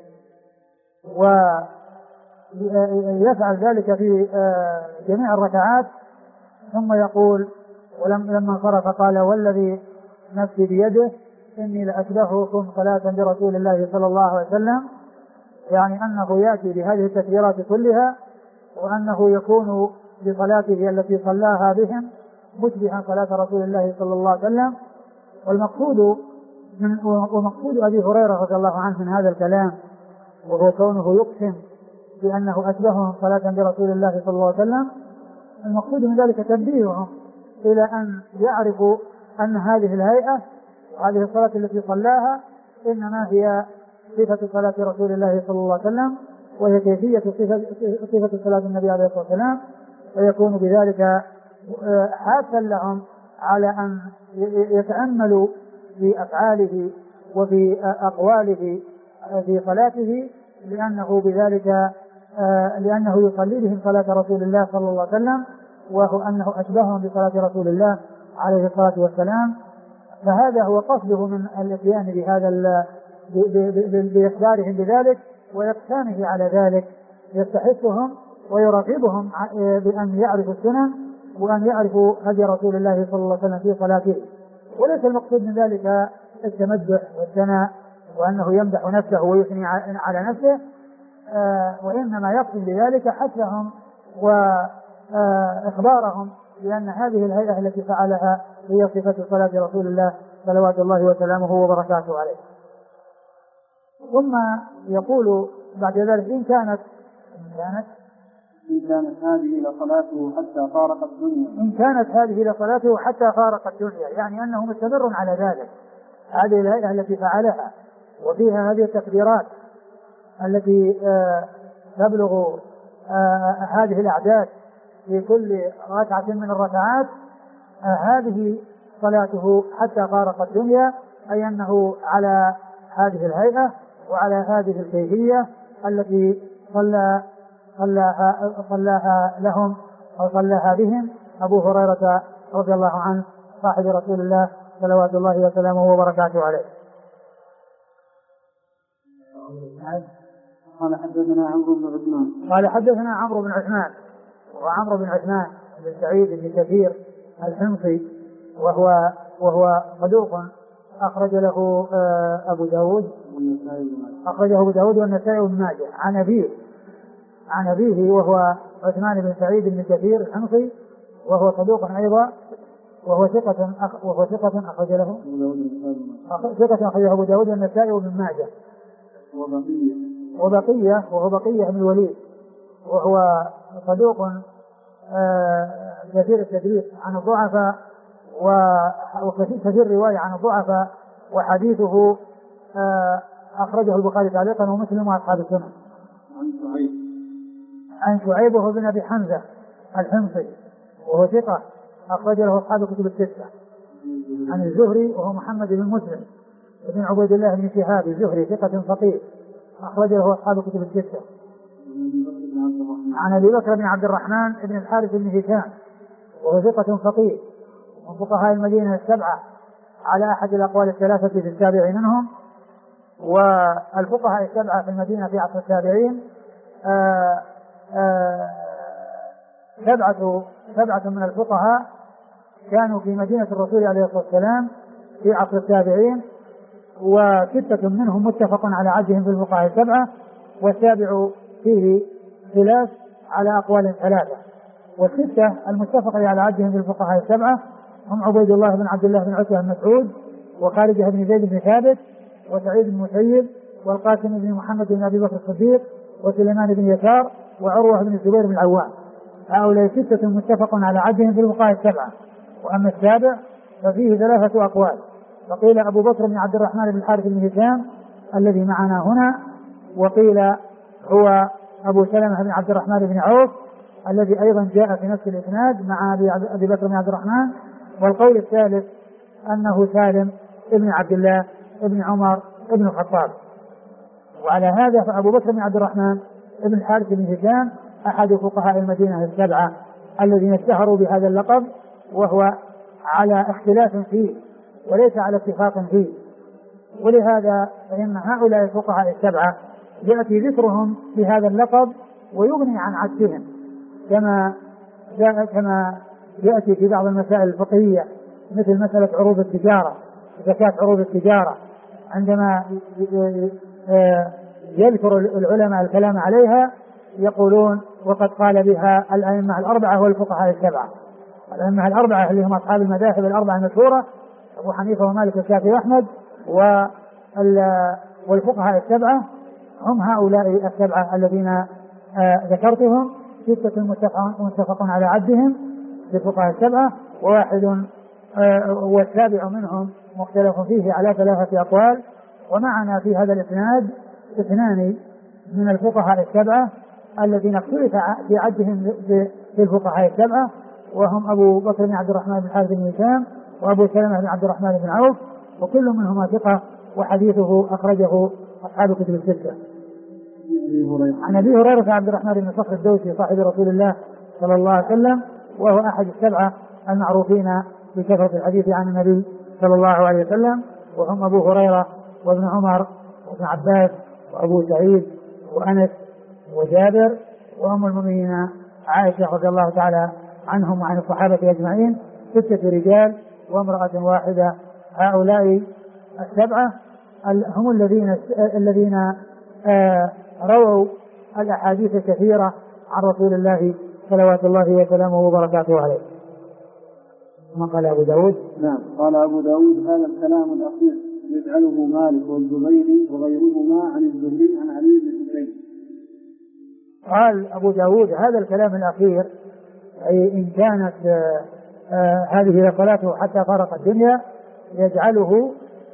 [SPEAKER 2] ويفعل ذلك في جميع الركعات. ثم يقول ولما انصرف قال والذي نفسي بيده إني لأشبهكم صلاة برسول الله صلى الله عليه وسلم، يعني أنه يأتي بهذه التكبيرات كلها، وأنه يكون بصلاته التي صلاها بهم مشبها صلاة رسول الله صلى الله عليه وسلم. ومقصود أبي هريرة رضي الله عنه من هذا الكلام وهو كونه يقسم بأنه أشبههم صلاة برسول الله صلى الله عليه وسلم، المقصود من ذلك تنبيههم إلى أن يعرفوا أن هذه الهيئة وهذه الصلاة التي صلاها إنما هي صفة صلاة رسول الله صلى الله عليه وسلم، وهي كيفية صفة صلاة النبي عليه الصلاة والسلام، ويكون بذلك حاثا لهم على أن يتأملوا في أفعاله وفي أقواله في صلاته، لأنه يصلي بهم صلاة رسول الله صلى الله عليه وسلم، وهو أنه أشبههم بصلاة رسول الله عليه الصلاة والسلام. فهذا هو قصده من الاتيان بهذا بإخبارهم بذلك وإقسامه على ذلك، يستحثهم ويرغبهم بأن يعرفوا السنن وأن يعرفوا هدي رسول الله صلى الله عليه وسلم في صلاته. وليس المقصود من ذلك التمدح والثناء وأنه يمدح نفسه ويثني على نفسه، وإنما يقصد بذلك حثهم وإخبارهم بأن هذه الهيئة التي فعلها هي صفة صلاة رسول الله صلوات الله وسلامه وبركاته عليه. ثم يقول بعد ذلك إن كانت
[SPEAKER 1] هذه لصلاته حتى فارق الدنيا،
[SPEAKER 2] إن كانت هذه لصلاته حتى فارق الدنيا، يعني أنه مستمر على ذلك، هذه الهيئة التي فعلها وفيها هذه التكبيرات التي تبلغ هذه الأعداد في كل ركعة من الركعات، هذه صلاته حتى فارق الدنيا، أي أنه على هذه الهيئة وعلى هذه الكيفية التي صلاها لهم أو صلاها بهم أبو هريرة رضي الله عنه صاحب رسول الله صلوات الله وسلامه وبركاته عليه.
[SPEAKER 1] قال حدثنا عمرو بن عثمان
[SPEAKER 2] وعمرو بن عثمان بن سعيد بن كثير الحمصي وهو صدوق أخرج له أبو داود والنسائي وابن ماجه عن أبيه وهو عثمان بن سعيد بن كثير الحمصي، وهو صدوق أيضا، وهو ثقة أخرج له أبو داود والنسائي وابن ماجه. وبقية وهو بقية بن الوليد وهو صدوق كثير التدريس عن الضعفاء وكثير الرواية عن الضعفاء، وحديثه أخرجه البخاري تعليقا ومسلم وأصحاب السنن. عن شعيب وهو بن أبي حمزة الحمصي وهو ثقة أخرج له أصحاب الكتب الستة. عن الزهري وهو محمد بن مسلم بن عبيد الله بن شهاب الزهري ثقة فقيه أخرج له أصحاب الكتب الستة. عن أبي بكر بن عبد الرحمن بن الحارث بن هشام وهو ثقة فقيه من فقهاء المدينة السبعة على أحد الأقوال الثلاثة في التابعين منهم، والفقهاء السبعة في المدينة في عصر التابعين سبعة من الفقهاء كانوا في مدينة الرسول عليه الصلاة والسلام في عصر التابعين، وستة منهم متفق على عدهم في الفقهاء السبعة، والسابع فيه خلاف على أقوال ثلاثة. والستة المتفق على عدهم في الفقهاء السبعة هم عبيد الله بن عبد الله بن عتبة بن مسعود، وخالد بن زيد بن ثابت، وسعيد بن المسيب، والقاسم بن محمد بن أبي بكر الصديق، وسليمان بن يسار، وعروة بن الزبير بن العوام. هؤلاء ستة متفق على عدهم في الفقهاء السبعة. وأما السابع ففيه ثلاثة أقوال، فقيل أبو بكر بن عبد الرحمن بن الحارث بن هشام الذي معنا هنا، وقيل هو أبو سلمة بن عبد الرحمن بن عوف الذي أيضا جاء في نفس الإسناد مع أبي بكر بن عبد الرحمن. والقول الثالث أنه سالم ابن عبد الله ابن عمر ابن الخطاب. وعلى هذا فأبو بكر بن عبد الرحمن ابن الحارث بن هشام أحد فقهاء المدينة السبعة الذين اشتهروا بهذا اللقب، وهو على اختلاف فيه وليس على اتفاق فيه. ولهذا فإن هؤلاء الفقهاء السبعة يأتي ذكرهم بهذا اللقب ويغني عن عدهم، كما يأتي في بعض المسائل الفقهية مثل مسألة عروض التجارة، زكاة عروض التجارة، عندما يذكر العلماء الكلام عليها يقولون وقد قال بها الأئمة الأربعة والفقهاء السبعة. الأئمة الأربعة اللي هم أصحاب المذاهب الأربعة المشهورة أبو حنيفة ومالك والشافعي وأحمد، والفقهاء السبعة هم هؤلاء السبعة الذين ذكرتهم، ستة متفق على عدهم في الفقهاء السبعة، وواحد والسابع منهم مختلف فيه على ثلاثة أقوال. ومعنا في هذا الإسناد اثنان من الفقهاء السبعة الذين اختلف في عدهم في الفقهاء السبعة، وهم أبو بكر بن عبد الرحمن بن الحارث بن هشام وأبو سلمة بن عبد الرحمن بن عوف، وكل منهما ثقة وحديثه أخرجه أصحاب الكتب الستة. عن أبي هريرة عبد الرحمن بن صخر الدوسي صاحب رسول الله صلى الله عليه وسلم، وهو أحد السبعة المعروفين بكثرة الحديث عن النبي صلى الله عليه وسلم، وهم أبو هريرة وابن عمر وابن عباس وأبو سعيد وأنس وجابر وأم المؤمنين عائشة رضي الله تعالى عنهم وعن الصحابة أجمعين، ستة رجال وامرأة واحدة. هؤلاء السبعة هم الذين رووا الأحاديث الكثيرة عن رسول الله صلوات الله وسلامه وبركاته عليه. ما قال أبو داود؟
[SPEAKER 1] نعم، قال أبو داود هذا الكلام الأخير يجعله مالك والزبيري وغيرهما عن الزهري عن علي بن حسين.
[SPEAKER 2] قال أبو داود هذا الكلام الأخير أي إن كانت هذه صلاته حتى فارق الدنيا يجعله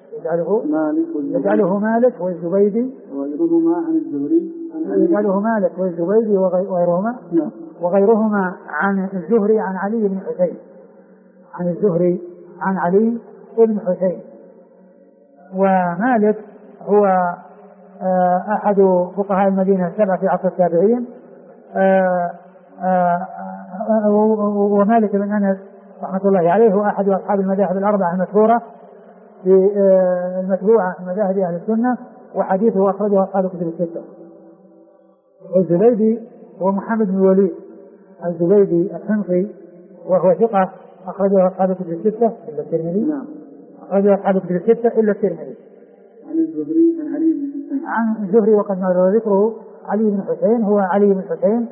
[SPEAKER 2] مالك والزبيدي
[SPEAKER 1] وغيرهما عن الزهري،
[SPEAKER 2] يجعله مالك والزبيدي وغيرهما عن الزهري عن علي بن حسين، عن الزهري عن علي بن حسين. ومالك هو أحد فقهاء المدينة السبعة في عصر التابعين، ومالك بن أنس رحمة الله عليه هو أحد أصحاب المذاهب الأربعة المشهورة في المتبوعة من مذاهب أهل السنة، وحديثه أخرجه أصحاب الكتب الستة. والزبيدي هو محمد بن الوليد الزبيدي الحمصي وهو ثقة أخرجه أصحاب الكتب الستة إلا الترمذي.
[SPEAKER 1] نعم،
[SPEAKER 2] أخرجه أصحاب الكتب الستة إلا الترمذي.
[SPEAKER 1] عن الزهري عن علي بن حسين.
[SPEAKER 2] عن الزهري وقد مر ذكره علي بن حسين هو علي بن حسين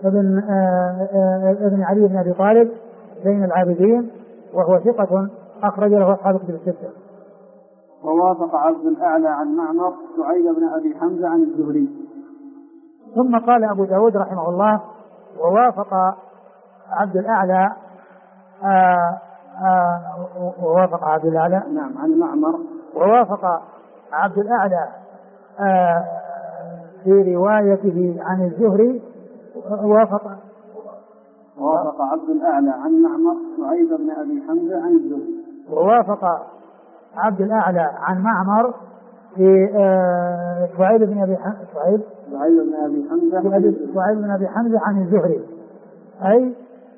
[SPEAKER 2] ابن علي بن أبي طالب زين العابدين، وهو ثقة أخرج له أصحاب الكتب الستة.
[SPEAKER 1] ووافق عبد الأعلى عن معمر سعيد بن أبي حمزة عن الزهري.
[SPEAKER 2] ثم قال أبو داود رحمه الله ووافق عبد الأعلى ووافق عبد الأعلى
[SPEAKER 1] نعم عن معمر
[SPEAKER 2] ووافق عبد الأعلى في روايته عن الزهري ووافق
[SPEAKER 1] عبد الأعلى عن معمر سعيد بن أبي حمزة عن الزهري.
[SPEAKER 2] ووافق عبد الأعلى عن معمر في سعيد بن أبي حمزة عن الزهري، أي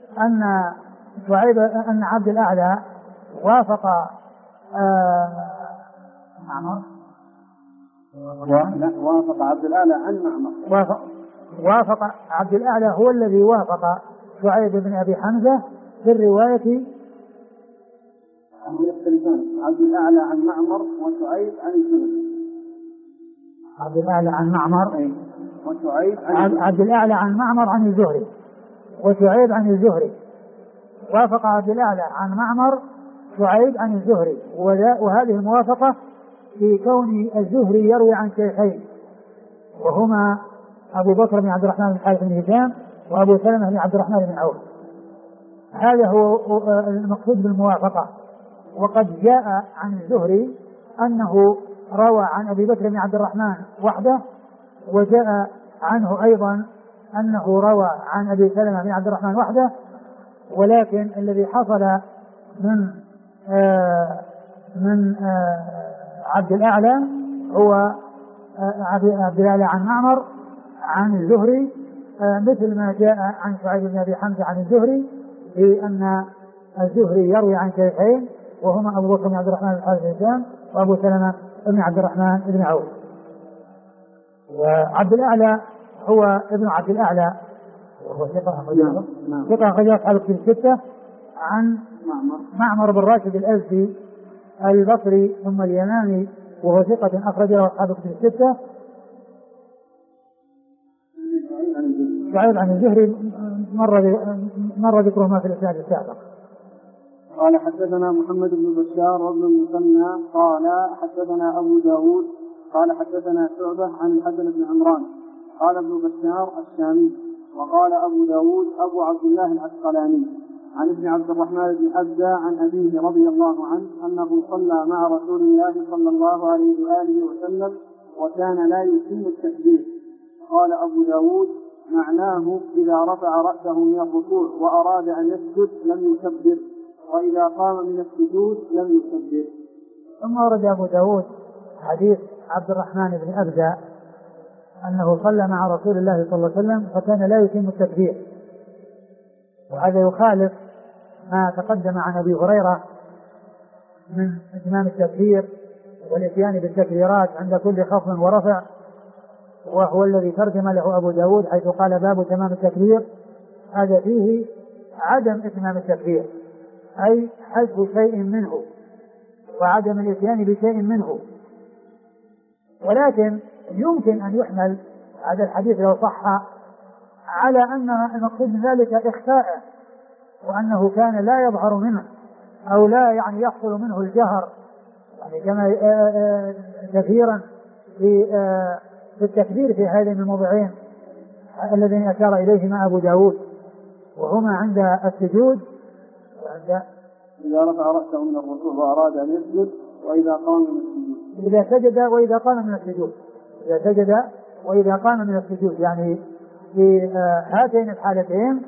[SPEAKER 2] أن عبد الأعلى وافق معمر
[SPEAKER 1] وافق عبد الأعلى عن معمر
[SPEAKER 2] وافق عبد الأعلى هو الذي وافق سعيد بن أبي حمزة في الرواية.
[SPEAKER 1] عبد الأعلى عن معمر وسعيد عن الزهري.
[SPEAKER 2] عبد الأعلى عن معمر
[SPEAKER 1] وسعيد
[SPEAKER 2] عبد الأعلى عن معمر عن الزهري وسعيد عن الزهري. وافق عبد الأعلى عن معمر سعيد عن الزهري، وهذه الموافقة في كون الزهري يروي عن شيخين وهما أبو بكر بن عبد الرحمن بن حارث بن هشام وأبو سلمة بن عبد الرحمن بن عوف. هذا هو المقصود بالموافقة. وقد جاء عن الزهري أنه روى عن أبي بكر بن عبد الرحمن وحده، وجاء عنه أيضا أنه روى عن أبي سلمة بن عبد الرحمن وحده، ولكن الذي حصل من عبد الأعلى هو عبد الأعلى عن معمر عن الزهري، مثل ما جاء عن سعيد بن أبي حمزة عن الزهري في أن الزهري يروي عن شيخين وهما أبو بكر بن عبد الرحمن بن حارث بن هشام وأبو سلمة بن عبد الرحمن بن عوف. وعبد الأعلى هو ابن عبد الأعلى وهو ثقة أخرجه أصحاب الكتب الستة عن معمر بن راشد الأزدي البصري ثم اليماني وهو ثقة أخرجه أصحاب الكتب الستة. سعيد عن الزهري مر ذكرهما في الإسناد السابق.
[SPEAKER 1] قال حدثنا محمد بن بشار وابن المثنى قال حدثنا أبو داود قال حدثنا شعبة عن الحسن بن عمران قال ابن بشار الشامي وقال أبو داود أبو عبد الله العسقلاني عن ابن عبد الرحمن بن أبدى عن أبيه رضي الله عنه أنه صلى مع رسول الله صلى الله عليه وآله وسلم وكان لا يتم التكبير. قال أبو داود معناه إذا رفع رأسه من الركوع وأراد أن يسجد لم يكبر، وإذا قام من السجود لم يكبر.
[SPEAKER 2] ثم ورد أبو داود حديث عبد الرحمن بن أبدى أنه صلى مع رسول الله صلى الله عليه وسلم فكان لا يتم التكبير، وهذا يخالف ما تقدم عن أبي هريرة من إتمام التكبير والإتيان بالتكبيرات عند كل خفض ورفع، وهو الذي ترجم له أبو داود حيث قال باب تمام التكبير. هذا فيه عدم إتمام التكبير، أي حذف شيء منه وعدم الإتيان بشيء منه. ولكن يمكن أن يحمل هذا الحديث لو صح على أن المقصود من ذلك إخفاء، وأنه كان لا يظهر منه أو لا يعني يحصل منه الجهر، يعني كما كثيرا في التكبير في هذين الموضعين الذين أشار إليهما أبو داود، وهما عند السجود وعند
[SPEAKER 1] إذا رفع رأسه من الركوع وأراد أن يسجد وإذا قام من السجود،
[SPEAKER 2] إذا سجد وإذا قام من السجود، إذا سجد وإذا قام من السجود، يعني في هاتين الحالتين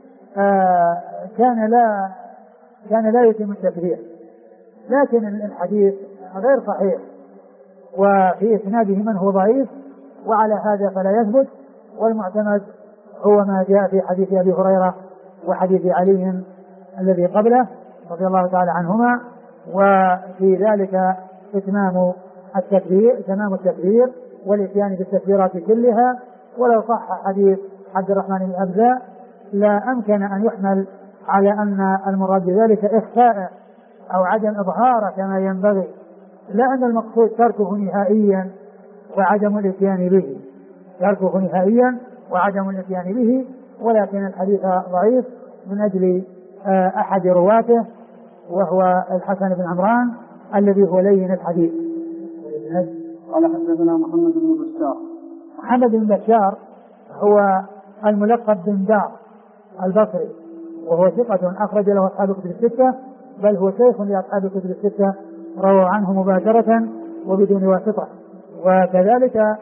[SPEAKER 2] كان لا يتم التكبير. لكن الحديث غير صحيح وفي إسناده من هو ضعيف، وعلى هذا فلا يثبت، والمعتمد هو ما جاء في حديث أبي هريرة وحديث علي الذي قبله رضي الله تعالى عنهما، وفي ذلك تمام التكبير والإتيان بالتكبيرات كلها. ولو صح حديث عبد الرحمن بن أبدى لا أمكن أن يحمل على أن المراد بذلك إخفاء أو عدم إظهار كما ينبغي، لا أن المقصود تركه نهائيا وعدم الإتيان به، تركه نهائيا وعدم الإتيان به، ولكن الحديث ضعيف من أجل أحد رواته وهو الحسن بن عمران الذي هو لين الحديث.
[SPEAKER 1] قال حدثنا محمد بن بشار.
[SPEAKER 2] محمد بن بشار هو الملقب بن دار البصري، وهو ثقة أخرج له أصحاب الكتب الستة، بل هو شيخ لأصحاب الكتب الستة، رووا عنه مباشرة وبدون واسطة. وكذلك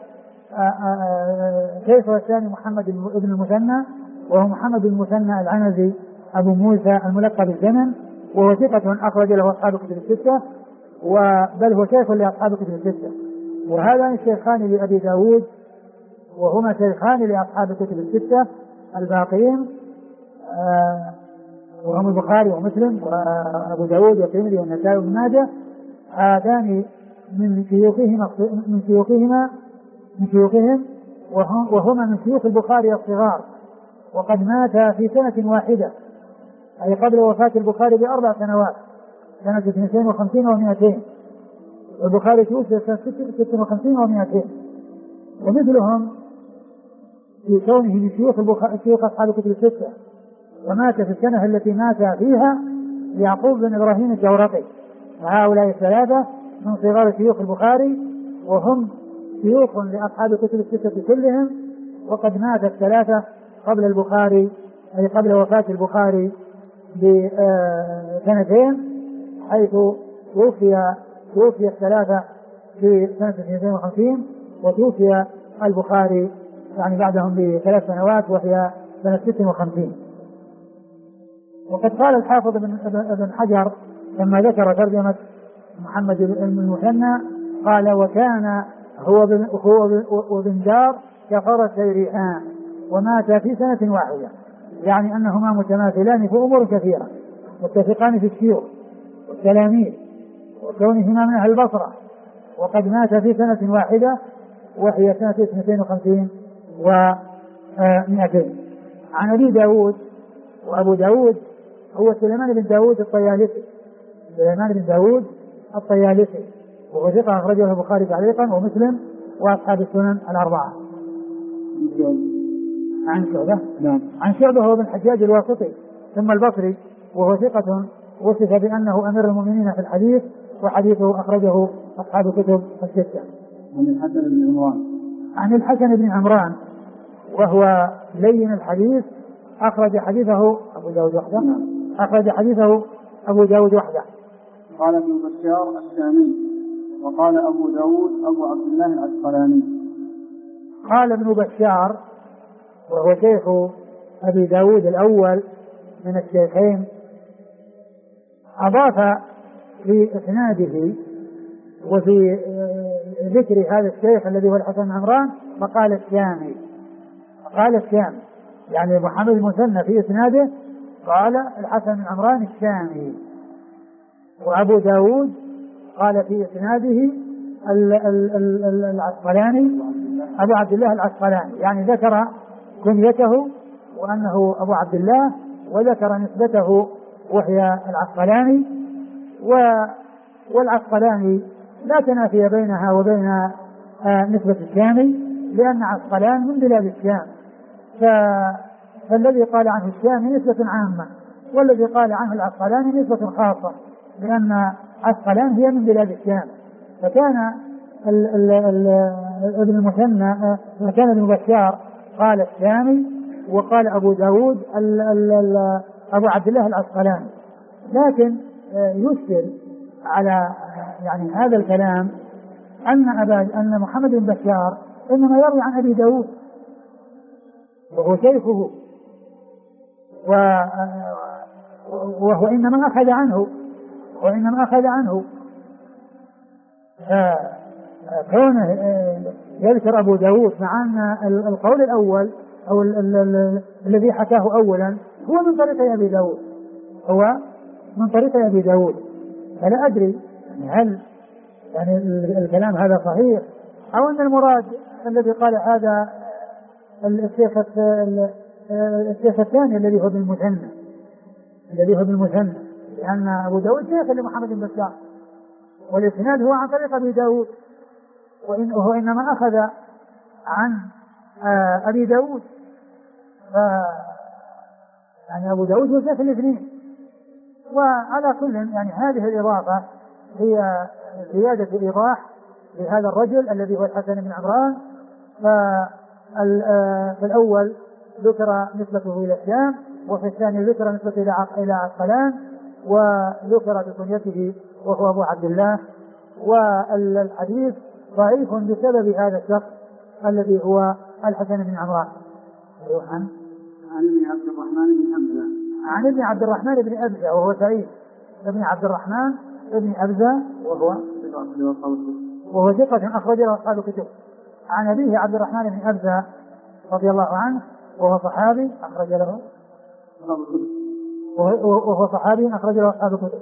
[SPEAKER 2] شيخه الثاني محمد بن المثنى، وهو محمد بن المثنى العنزي أبو موسى الملقب بالزمن، وهو ثقة أخرج له أصحاب الكتب الستة، بل هو شيخ لأصحاب الكتب الستة. وهذان الشيخان لأبي داود، وهما شيخان لأصحاب الكتب الستة الباقين، وهم البخاري ومسلم وأبو داود والترمذي والنسائي وابن ماجه. هذان من شيوخهم وهما من شيوخ البخاري الصغار، وقد مات في سنة واحدة، أي قبل وفاة البخاري ب4 سنوات، سنة 52 و200، والبخاري توفي سنة 56 و200. ومثلهم في كونه من شيوخ أصحاب الكتب الستة، ومات في السنة التي مات فيها يعقوب بن إبراهيم الدورقي. وهؤلاء الثلاثة من صغار شيوخ البخاري، وهم شيوخ لأصحاب الكتب الستة كلهم، وقد مات الثلاثة قبل البخاري، أي قبل وفاة البخاري ب2 حيث توفي الثلاثة في سنة 52، وتوفي البخاري يعني بعدهم ب3 سنوات وهي سنة 56. وقد قال الحافظ ابن حجر لما ذكر ترجمة محمد بن المثنى قال: وكان هو بن دار كفر السيريان، ومات في سنة واحدة، يعني أنهما متماثلان في أمور كثيرة، متفقان في الشيوخ والتلاميذ وكونهما من أهل البصرة، وقد مات في سنة واحدة وهي سنة 52 و200. عن أبي داود، وأبو داود هو سليمان بن داود الطيالسي، وهو ثقة أخرجه البخاري تعليقا ومسلم وأصحاب السنن الأربعة. عن شعبة هو بن الحجاج الواسطي ثم البصري، وهو ثقة وصف بأنه أمير المؤمنين في الحديث، وحديثه أخرجه أصحاب الكتب الستة. عن الحسن بن عمران وهو لين الحديث، أخرج حديثه أبو داود وحده.
[SPEAKER 1] قال ابن بشار الشامي، وقال أبو داود أبو عبد الله العسقلاني.
[SPEAKER 2] قال ابن بشار وهو شيخ أبي داود الأول من الشيخين، أضاف في إسناده وفي ذكر هذا الشيخ الذي هو الحسن بن عمران فقال الشامي، يعني محمد المثنى في إسناده قال الحسن بن عمران الشامي، وأبو داود قال في إسناده العسقلاني أبو عبد الله العسقلاني، يعني ذكر كنيته وأنه أبو عبد الله، وذكر نسبته وهي العسقلاني. والعسقلاني لا تنافي بينها وبين نسبة الشامي، لأن عسقلان من بلاد الشام، فالذي قال عنه الشامي نسبة عامة، والذي قال عنه العسقلاني نسبة خاصة، لأن عسقلان هي من بلاد الشام. فكان ابن المثنى كان ابن بشار قال الشامي، وقال أبو داود أبو عبد الله العسقلاني. لكن يشكل على يعني هذا الكلام أن محمد بن بشار إنما يروي عن أبي داود وهو شيخه، وهو إنما أخذ عنه كونه يذكر أبو داود، مع أن القول الأول أو الذي حكاه أولا هو من طريق أبي داود، فلا أدري هل يعني الكلام هذا صحيح، أو أن المراد الذي قال هذا الشيخ الثاني الذي هو بالمثنى، لأن أبو داود شيخ لمحمد بن بشار، والإسناد هو عن طريق أبي داود، وهو إنما أخذ عن أبي داود، يعني أبو داود هو شيخ الاثنين. وعلى كل يعني هذه الإضافة هي زيادة إيضاح لهذا الرجل الذي هو الحسن بن عمران. فالأول ذكر نسبته إلى الشام، وفي الثاني ذكر نسبته إلى عسقلان، وذكر بكنيته وهو أبو عبد الله. والحديث ضعيف بسبب هذا الشخص الذي هو الحسن بن عمران.
[SPEAKER 1] عن ابن عبد الرحمن بن أبزة.
[SPEAKER 2] عن ابن عبد الرحمن بن أبزة وهو سعيد بن عبد الرحمن بن أبزة وهو ثقة أخرج له أصحاب الكتب. عن أبيه عبد الرحمن بن أبزة رضي الله عنه وهو صحابي أخرج له أصحاب الكتب.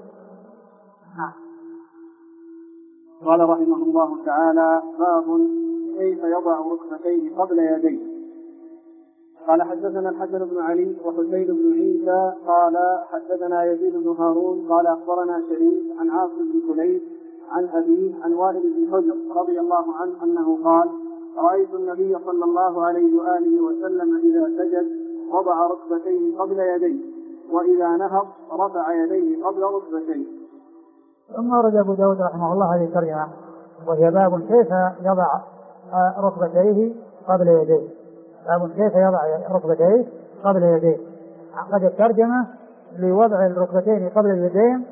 [SPEAKER 1] قال رحمه الله تعالى: باب كيف يضع ركبتيه قبل يديه. قال حدثنا الحسن بن علي وحسين بن عيسى قال حدثنا يزيد بن هارون قال أخبرنا شريك عن عاصم بن كليب عن أبيه عن وائل بن حجر رضي الله عنه أنه قال: رأيت النبي صلى الله عليه وآله وسلم إذا سجد وضع ركبتيه قبل يديه، وإذا نهض رفع يديه قبل ركبتيه.
[SPEAKER 2] ثم ورد أبو داود رحمه الله هذه الترجمة، وهي باب كيف يضع ركبتيه قبل يديه. باب كيف يضع ركبتيه قبل يديه. عقد الترجمة لوضع الركبتين قبل اليدين،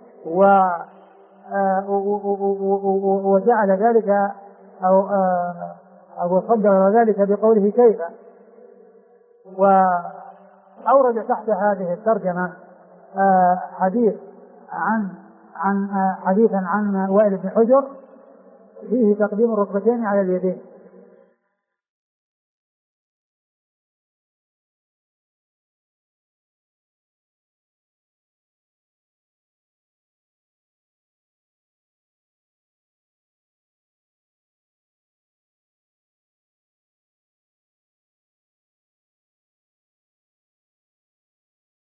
[SPEAKER 2] وجعل ذلك أو صدر ذلك بقوله كيف. وأورد تحت هذه الترجمة حديثا عن وائل بن حجر فيه تقديم الركبتين على اليدين،